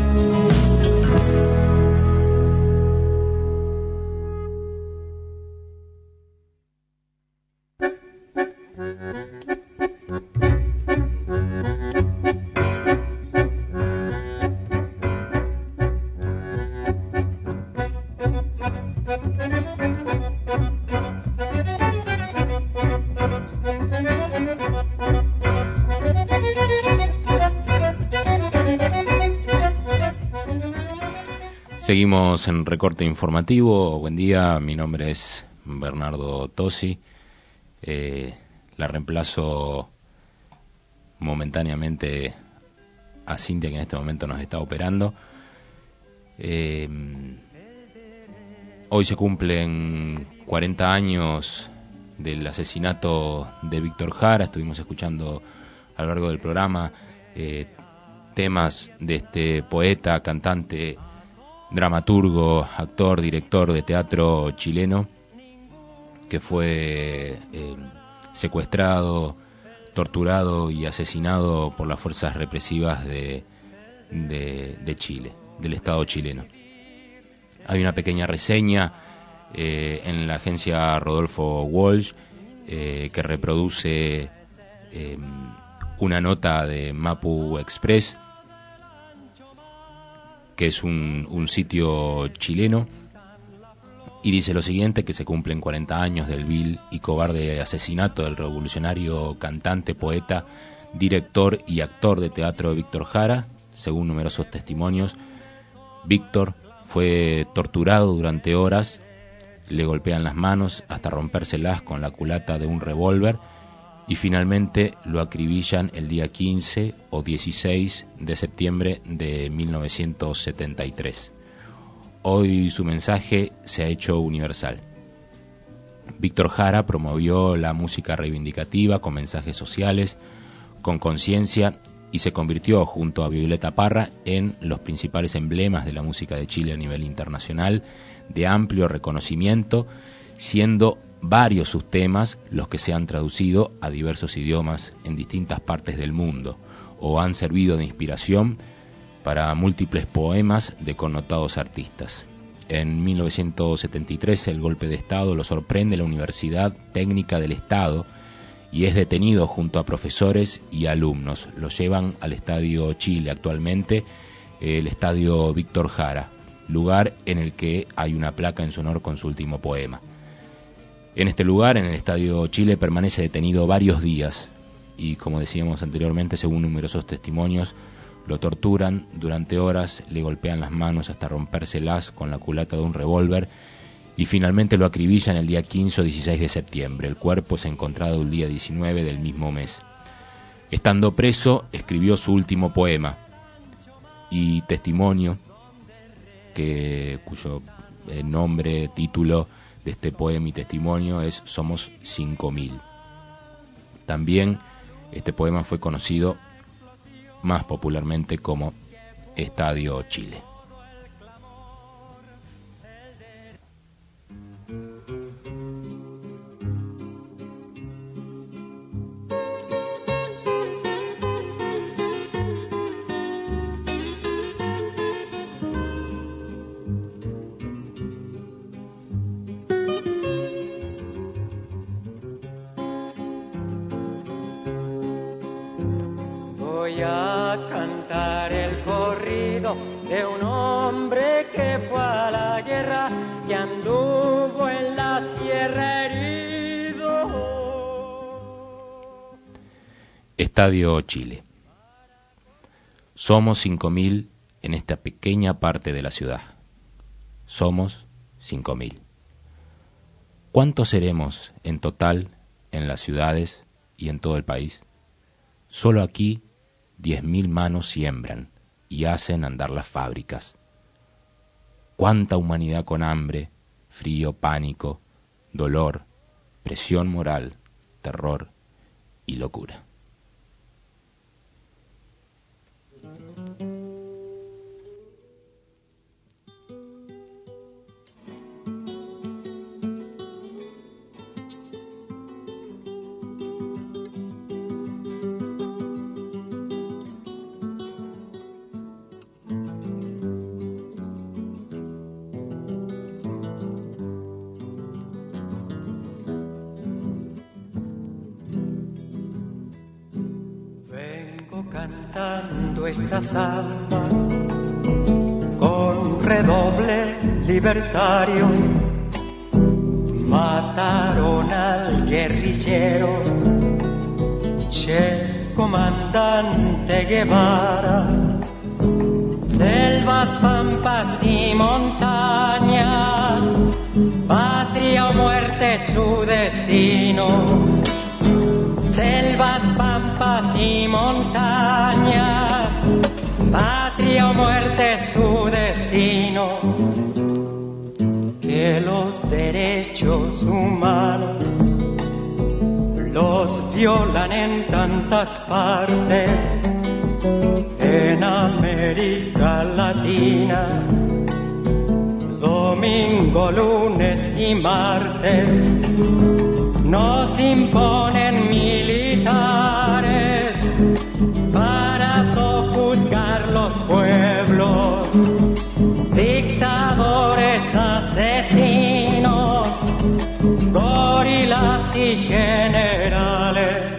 Seguimos en Recorte Informativo. Buen día, mi nombre es Bernardo Tosi. Eh, la reemplazo momentáneamente a Cintia, que en este momento nos está operando. Eh, hoy se cumplen cuarenta años del asesinato de Víctor Jara. Estuvimos escuchando a lo largo del programa eh, temas de este poeta, cantante, dramaturgo, actor, director de teatro chileno, que fue eh, secuestrado, torturado y asesinado por las fuerzas represivas de, de, de Chile, del Estado chileno. Hay una pequeña reseña eh, en la agencia Rodolfo Walsh eh, que reproduce eh, una nota de Mapu Express, que es un, un sitio chileno, y dice lo siguiente: que se cumplen cuarenta años del vil y cobarde asesinato del revolucionario cantante, poeta, director y actor de teatro Víctor Jara. Según numerosos testimonios, Víctor fue torturado durante horas, le golpean las manos hasta rompérselas con la culata de un revólver, y finalmente lo acribillan el día quince o dieciséis de septiembre de mil novecientos setenta y tres. Hoy su mensaje se ha hecho universal. Víctor Jara promovió la música reivindicativa con mensajes sociales, con conciencia, y se convirtió, junto a Violeta Parra, en los principales emblemas de la música de Chile a nivel internacional, de amplio reconocimiento, siendo varios sus temas los que se han traducido a diversos idiomas en distintas partes del mundo, o han servido de inspiración para múltiples poemas de connotados artistas. En mil novecientos setenta y tres el golpe de Estado lo sorprende la Universidad Técnica del Estado y es detenido junto a profesores y alumnos. Lo llevan al Estadio Chile, actualmente el Estadio Víctor Jara. lugar en el que hay una placa en su honor con su último poema. En este lugar, en el Estadio Chile, permanece detenido varios días y, como decíamos anteriormente, según numerosos testimonios, lo torturan durante horas, le golpean las manos hasta rompérselas con la culata de un revólver y finalmente lo acribillan el día quince o dieciséis de septiembre. El cuerpo es encontrado el día diecinueve del mismo mes. Estando preso, escribió su último poema y testimonio, que, cuyo eh, nombre, título de este poema y testimonio es Somos cinco mil. También este poema fue conocido más popularmente como Estadio Chile. Voy a cantar el corrido de un hombre que fue a la guerra y anduvo en la sierra herido. Estadio Chile. Somos cinco mil en esta pequeña parte de la ciudad. Somos cinco mil. ¿Cuántos seremos en total en las ciudades y en todo el país? Solo aquí diez mil manos siembran y hacen andar las fábricas. Cuánta humanidad con hambre, frío, pánico, dolor, presión moral, terror y locura. Cantando esta samba con redoble libertario, mataron al guerrillero Che comandante Guevara. Selvas, pampas y montañas, patria o muerte su destino. Selvas, pampas y montañas, patria o muerte su destino. Que los derechos humanos los violan en tantas partes, en América Latina, domingo, lunes y martes. Nos imponen militares para sojuzgar los pueblos, dictadores, asesinos, gorilas y generales.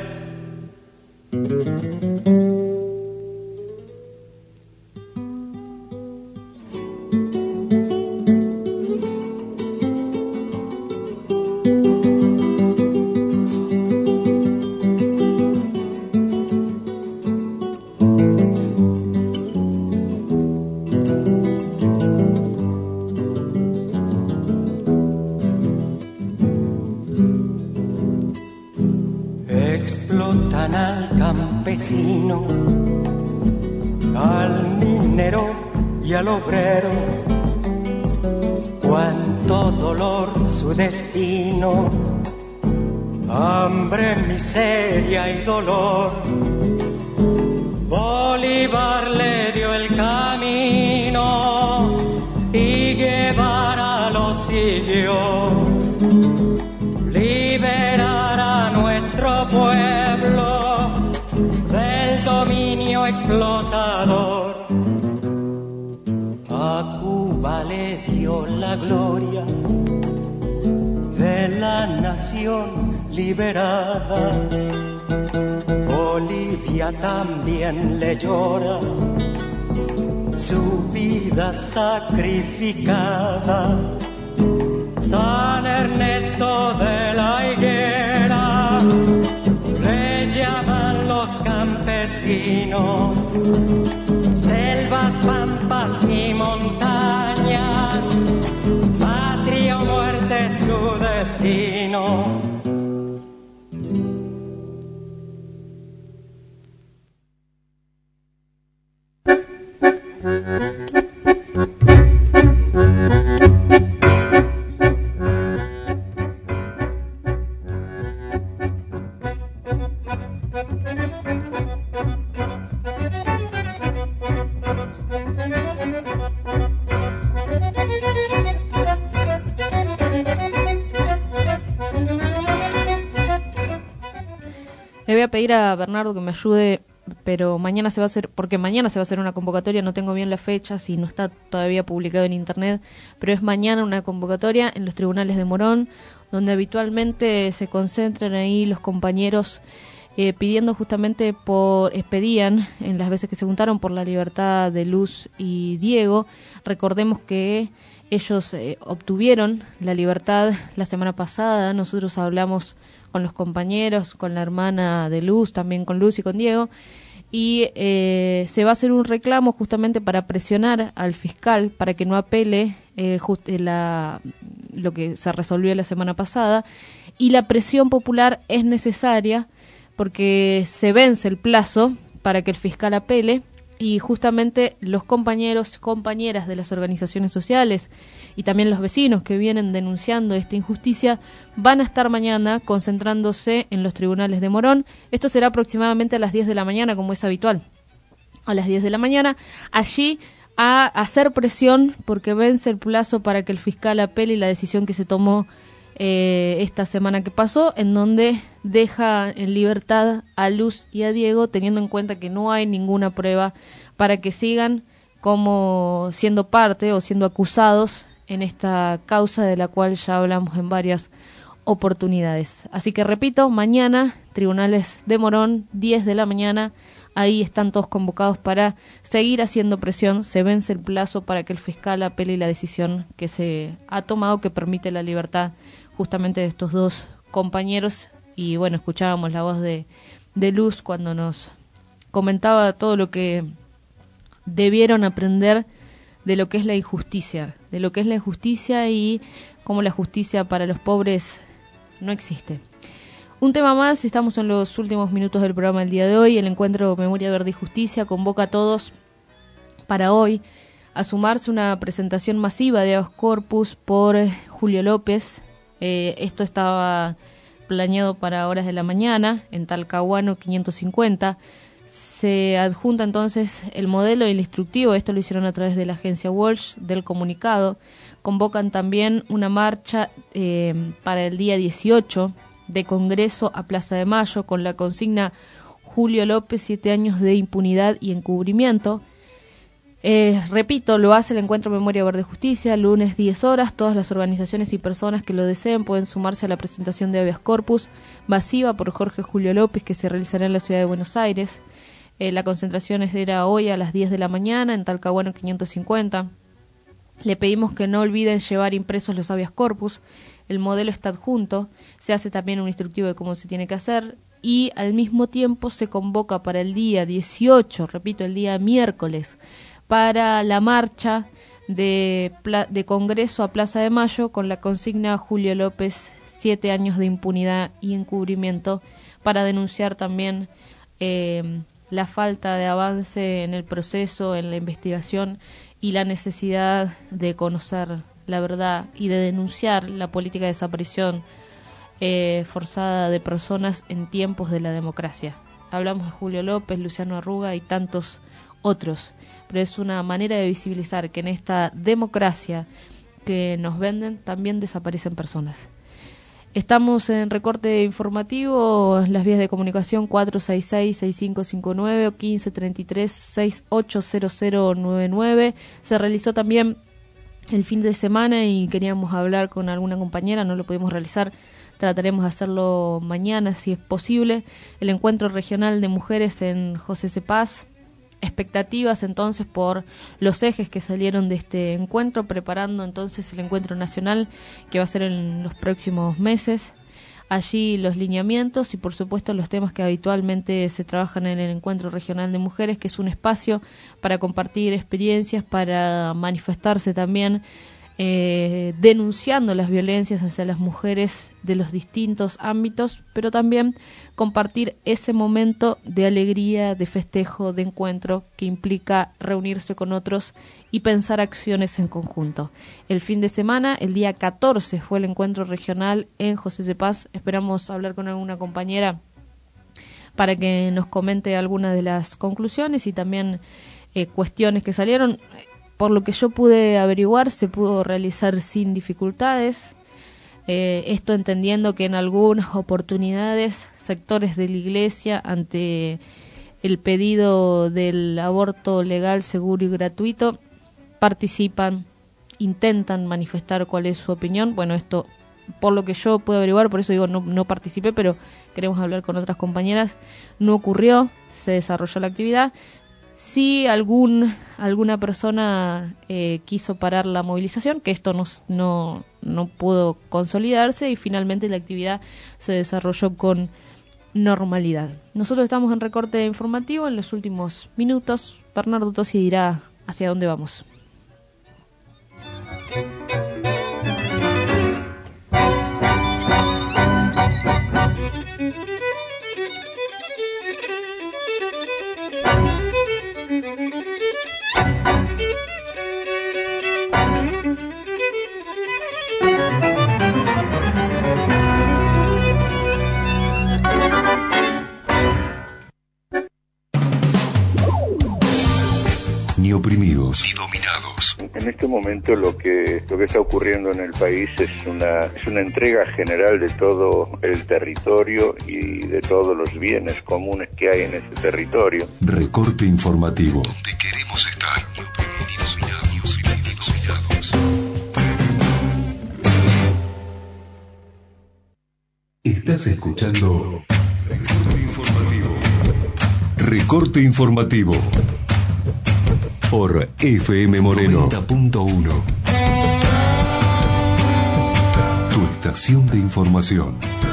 Explotan al campesino, al minero y al obrero. Cuánto dolor su destino, hambre, miseria y dolor. Bolívar le dio el camino y Guevara lo siguió. Liberar a nuestro pueblo del dominio explotador. A Cuba le dio la gloria de la nación liberada. Bolivia también le llora su vida sacrificada. San Ernesto de la Higuera, le llaman los campesinos, selvas, pampas y montañas, patria o muerte su destino. Le voy a pedir a Bernardo que me ayude, pero mañana se va a hacer, porque mañana se va a hacer una convocatoria, no tengo bien la fecha, si no está todavía publicado en internet, pero es mañana una convocatoria en los tribunales de Morón, donde habitualmente se concentran ahí los compañeros eh, pidiendo justamente por, eh, pedían en las veces que se juntaron por la libertad de Luz y Diego. Recordemos que ellos eh, obtuvieron la libertad la semana pasada, nosotros hablamos con los compañeros, con la hermana de Luz, también con Luz y con Diego, y eh, se va a hacer un reclamo justamente para presionar al fiscal para que no apele eh, just, la, lo que se resolvió la semana pasada, y la presión popular es necesaria porque se vence el plazo para que el fiscal apele, y justamente los compañeros, compañeras de las organizaciones sociales y también los vecinos que vienen denunciando esta injusticia van a estar mañana concentrándose en los tribunales de Morón. Esto será aproximadamente a las diez de la mañana, como es habitual. A las diez de la mañana, allí a hacer presión porque vence el plazo para que el fiscal apele la decisión que se tomó eh, esta semana que pasó, en donde deja en libertad a Luz y a Diego, teniendo en cuenta que no hay ninguna prueba para que sigan como siendo parte o siendo acusados en esta causa de la cual ya hablamos en varias oportunidades. Así que repito, mañana, tribunales de Morón, diez de la mañana, ahí están todos convocados para seguir haciendo presión. Se vence el plazo para que el fiscal apele la decisión que se ha tomado, que permite la libertad justamente de estos dos compañeros. Y bueno, escuchábamos la voz de, de Luz cuando nos comentaba todo lo que debieron aprender de lo que es la injusticia, de lo que es la injusticia y cómo la justicia para los pobres no existe. Un tema más, estamos en los últimos minutos del programa del día de hoy. El encuentro Memoria Verde y Justicia convoca a todos para hoy a sumarse a una presentación masiva de habeas corpus por Julio López. Eh, esto estaba planeado para horas de la mañana en Talcahuano quinientos cincuenta. Se adjunta entonces el modelo y el instructivo, esto lo hicieron a través de la agencia Walsh, del comunicado. Convocan también una marcha eh, para el día dieciocho de Congreso a Plaza de Mayo con la consigna Julio López, siete años de impunidad y encubrimiento. Eh, repito, lo hace el Encuentro Memoria Verde Justicia, lunes diez horas. Todas las organizaciones y personas que lo deseen pueden sumarse a la presentación de habeas corpus masiva por Jorge Julio López, que se realizará en la ciudad de Buenos Aires. Eh, la concentración era hoy a las diez de la mañana en Talcahuano quinientos cincuenta. Le pedimos que no olviden llevar impresos los habeas corpus. El modelo está adjunto. Se hace también un instructivo de cómo se tiene que hacer. Y al mismo tiempo se convoca para el día dieciocho, repito, el día miércoles, para la marcha de, de Congreso a Plaza de Mayo con la consigna Julio López, siete años de impunidad y encubrimiento, para denunciar también eh, la falta de avance en el proceso, en la investigación y la necesidad de conocer la verdad y de denunciar la política de desaparición eh, forzada de personas en tiempos de la democracia. Hablamos de Julio López, Luciano Arruga y tantos otros, pero es una manera de visibilizar que en esta democracia que nos venden también desaparecen personas. Estamos en recorte informativo, las vías de comunicación cuatro seis seis, seis cinco cinco nueve o quince treinta y tres, sesenta y ocho cero cero noventa y nueve. Se realizó también el fin de semana y queríamos hablar con alguna compañera, no lo pudimos realizar, trataremos de hacerlo mañana si es posible. El encuentro regional de mujeres en José Cepaz, expectativas entonces por los ejes que salieron de este encuentro, preparando entonces el encuentro nacional que va a ser en los próximos meses. Allí los lineamientos y por supuesto los temas que habitualmente se trabajan en el Encuentro Regional de Mujeres, que es un espacio para compartir experiencias, para manifestarse también eh, denunciando las violencias hacia las mujeres de los distintos ámbitos, pero también compartir ese momento de alegría, de festejo, de encuentro que implica reunirse con otros y pensar acciones en conjunto. El fin de semana, el día catorce, fue el encuentro regional en José de Paz. Esperamos hablar con alguna compañera para que nos comente algunas de las conclusiones y también eh, cuestiones que salieron. Por lo que yo pude averiguar, se pudo realizar sin dificultades. Eh, esto entendiendo que en algunas oportunidades sectores de la Iglesia, ante el pedido del aborto legal, seguro y gratuito, participan, intentan manifestar cuál es su opinión. Bueno, esto por lo que yo puedo averiguar, por eso digo no, no participé, pero queremos hablar con otras compañeras. No ocurrió, se desarrolló la actividad. Sí, algún alguna persona eh, quiso parar la movilización, que esto no, no, no pudo consolidarse y finalmente la actividad se desarrolló con normalidad. Nosotros estamos en recorte informativo en los últimos minutos. Bernardo Tosi dirá hacia dónde vamos. Ni oprimidos ni dominados. En este momento lo que lo que está ocurriendo en el país es una es una entrega general de todo el territorio y de todos los bienes comunes que hay en ese territorio. Recorte informativo. Donde queremos estar. Ni oprimidos ni dominados. Estás escuchando Recorte informativo. Recorte informativo. Por F M Moreno noventa punto uno. Tu estación de información.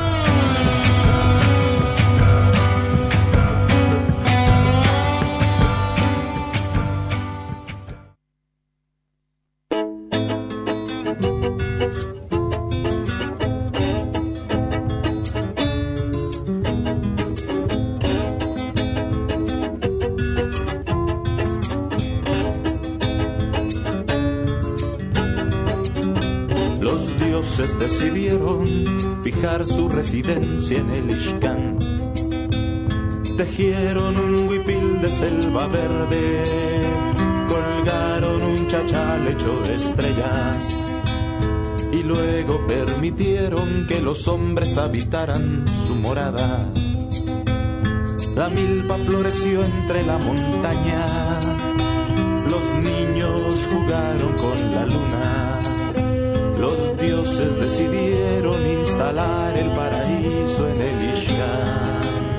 Decidieron fijar su residencia en el Ixcán. Tejieron un huipil de selva verde, colgaron un chachal hecho de estrellas y luego permitieron que los hombres habitaran su morada. La milpa floreció entre la montaña, los niños jugaron con la luna. Los dioses decidieron instalar el paraíso en el Ixcán.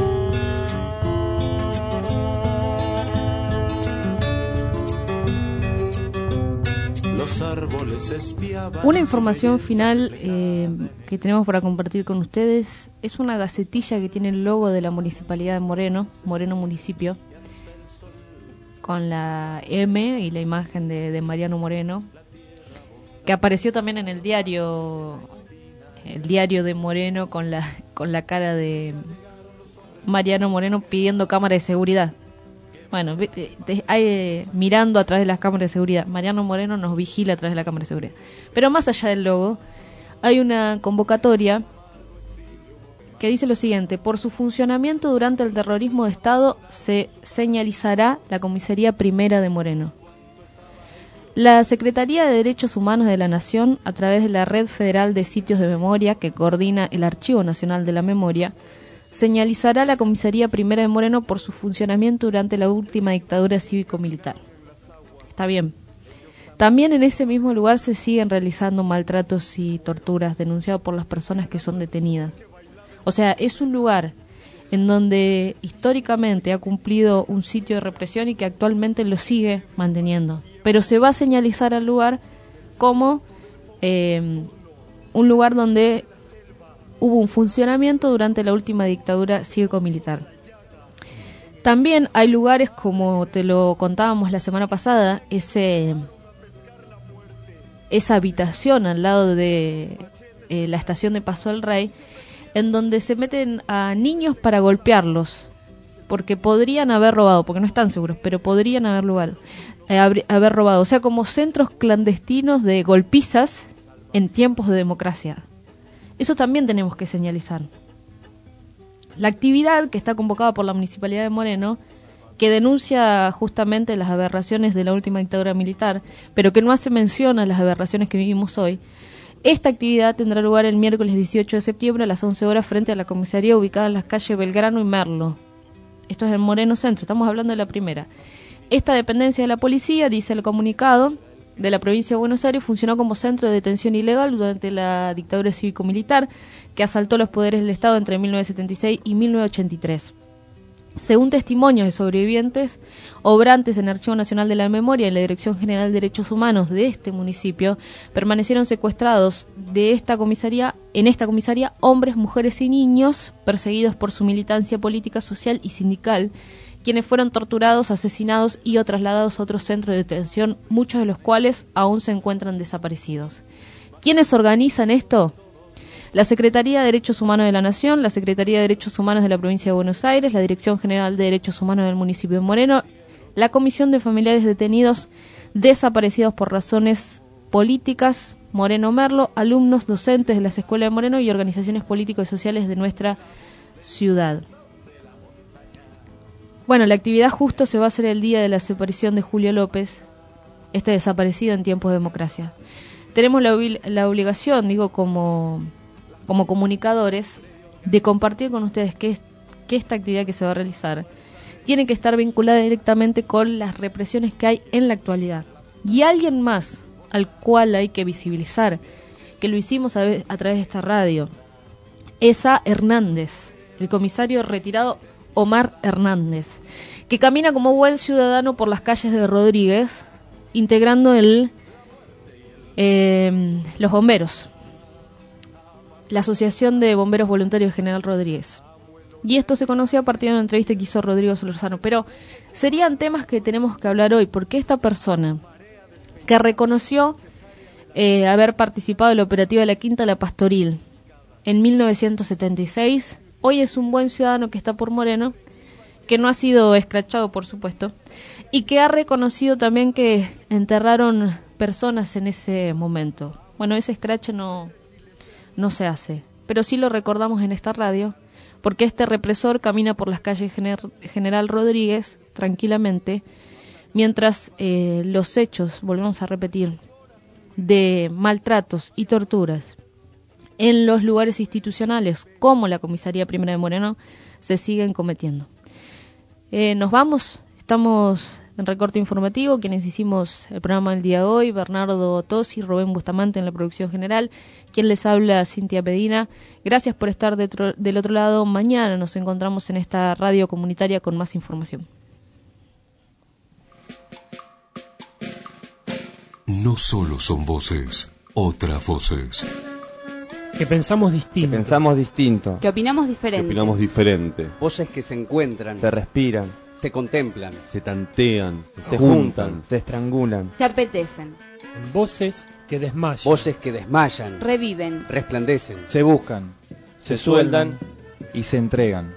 Los árboles espiaban. Una información final eh, que tenemos para compartir con ustedes es una gacetilla que tiene el logo de la Municipalidad de Moreno, Moreno Municipio, con la M y la imagen de, de Mariano Moreno, que apareció también en el diario el diario de Moreno con la con la cara de Mariano Moreno pidiendo cámara de seguridad. Bueno, de, de, de, mirando a través de las cámaras de seguridad. Mariano Moreno nos vigila a través de la cámara de seguridad. Pero más allá del logo, hay una convocatoria que dice lo siguiente: por su funcionamiento durante el terrorismo de Estado se señalizará la Comisaría Primera de Moreno. La Secretaría de Derechos Humanos de la Nación, a través de la Red Federal de Sitios de Memoria, que coordina el Archivo Nacional de la Memoria, señalizará la Comisaría Primera de Moreno por su funcionamiento durante la última dictadura cívico-militar. Está bien. También en ese mismo lugar se siguen realizando maltratos y torturas denunciados por las personas que son detenidas. O sea, es un lugar en donde históricamente ha cumplido un sitio de represión y que actualmente lo sigue manteniendo. Pero se va a señalizar al lugar como eh, un lugar donde hubo un funcionamiento durante la última dictadura cívico-militar. También hay lugares, como te lo contábamos la semana pasada, ese, esa habitación al lado de eh, la estación de Paso del Rey, en donde se meten a niños para golpearlos, porque podrían haber robado, porque no están seguros, pero podrían haber, lugar, eh, haber robado. O sea, como centros clandestinos de golpizas en tiempos de democracia. Eso también tenemos que señalizar. La actividad que está convocada por la Municipalidad de Moreno, que denuncia justamente las aberraciones de la última dictadura militar, pero que no hace mención a las aberraciones que vivimos hoy, esta actividad tendrá lugar el miércoles dieciocho de septiembre a las once horas frente a la comisaría ubicada en las calles Belgrano y Merlo. Esto es en Moreno Centro, estamos hablando de la primera. Esta dependencia de la policía, dice el comunicado de la provincia de Buenos Aires, funcionó como centro de detención ilegal durante la dictadura cívico-militar que asaltó los poderes del Estado entre mil novecientos setenta y seis y mil novecientos ochenta y tres. Según testimonios de sobrevivientes, obrantes en el Archivo Nacional de la Memoria y la Dirección General de Derechos Humanos de este municipio, permanecieron secuestrados de esta comisaría, en esta comisaría hombres, mujeres y niños perseguidos por su militancia política, social y sindical, quienes fueron torturados, asesinados y o trasladados a otros centros de detención, muchos de los cuales aún se encuentran desaparecidos. ¿Quiénes organizan esto? La Secretaría de Derechos Humanos de la Nación, la Secretaría de Derechos Humanos de la Provincia de Buenos Aires, la Dirección General de Derechos Humanos del municipio de Moreno, la Comisión de Familiares Detenidos Desaparecidos por Razones Políticas, Moreno Merlo, alumnos, docentes de las escuelas de Moreno y organizaciones políticos y sociales de nuestra ciudad. Bueno, la actividad justo se va a hacer el día de la desaparición de Julio López, este desaparecido en tiempos de democracia. Tenemos la, la obligación, digo, como... como comunicadores, de compartir con ustedes que, que esta actividad que se va a realizar tiene que estar vinculada directamente con las represiones que hay en la actualidad. Y alguien más al cual hay que visibilizar, que lo hicimos a, a través de esta radio, es a Hernández, el comisario retirado Omar Hernández, que camina como buen ciudadano por las calles de Rodríguez, integrando el, eh, los bomberos, la Asociación de Bomberos Voluntarios General Rodríguez. Y esto se conoció a partir de una entrevista que hizo Rodrigo Solorzano. Pero serían temas que tenemos que hablar hoy, porque esta persona que reconoció eh, haber participado en la operativa de la Quinta La Pastoril en mil novecientos setenta y seis, hoy es un buen ciudadano que está por Moreno, que no ha sido escrachado, por supuesto, y que ha reconocido también que enterraron personas en ese momento. Bueno, ese escrache no... no se hace, pero sí lo recordamos en esta radio, porque este represor camina por las calles Gener- General Rodríguez tranquilamente, mientras eh, los hechos, volvemos a repetir, de maltratos y torturas en los lugares institucionales, como la Comisaría Primera de Moreno, se siguen cometiendo. Eh, nos vamos, estamos en recorte informativo, quienes hicimos el programa del día de hoy, Bernardo Tosi, Rubén Bustamante en la producción general, quien les habla, Cintia Pedina. Gracias por estar detro, del otro lado. Mañana nos encontramos en esta radio comunitaria con más información. No solo son voces, otras voces. Que pensamos distinto. Que pensamos distinto. Que opinamos diferente. Que opinamos diferente. Voces que se encuentran. Se respiran. Se contemplan. Se tantean. Se, se juntan, juntan. Se estrangulan. Se apetecen. En voces que desmayan. Voces que desmayan. Reviven. Resplandecen. Se buscan. Se, se sueldan. Y se entregan.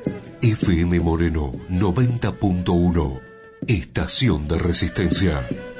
F M Moreno noventa punto uno. Estación de Resistencia.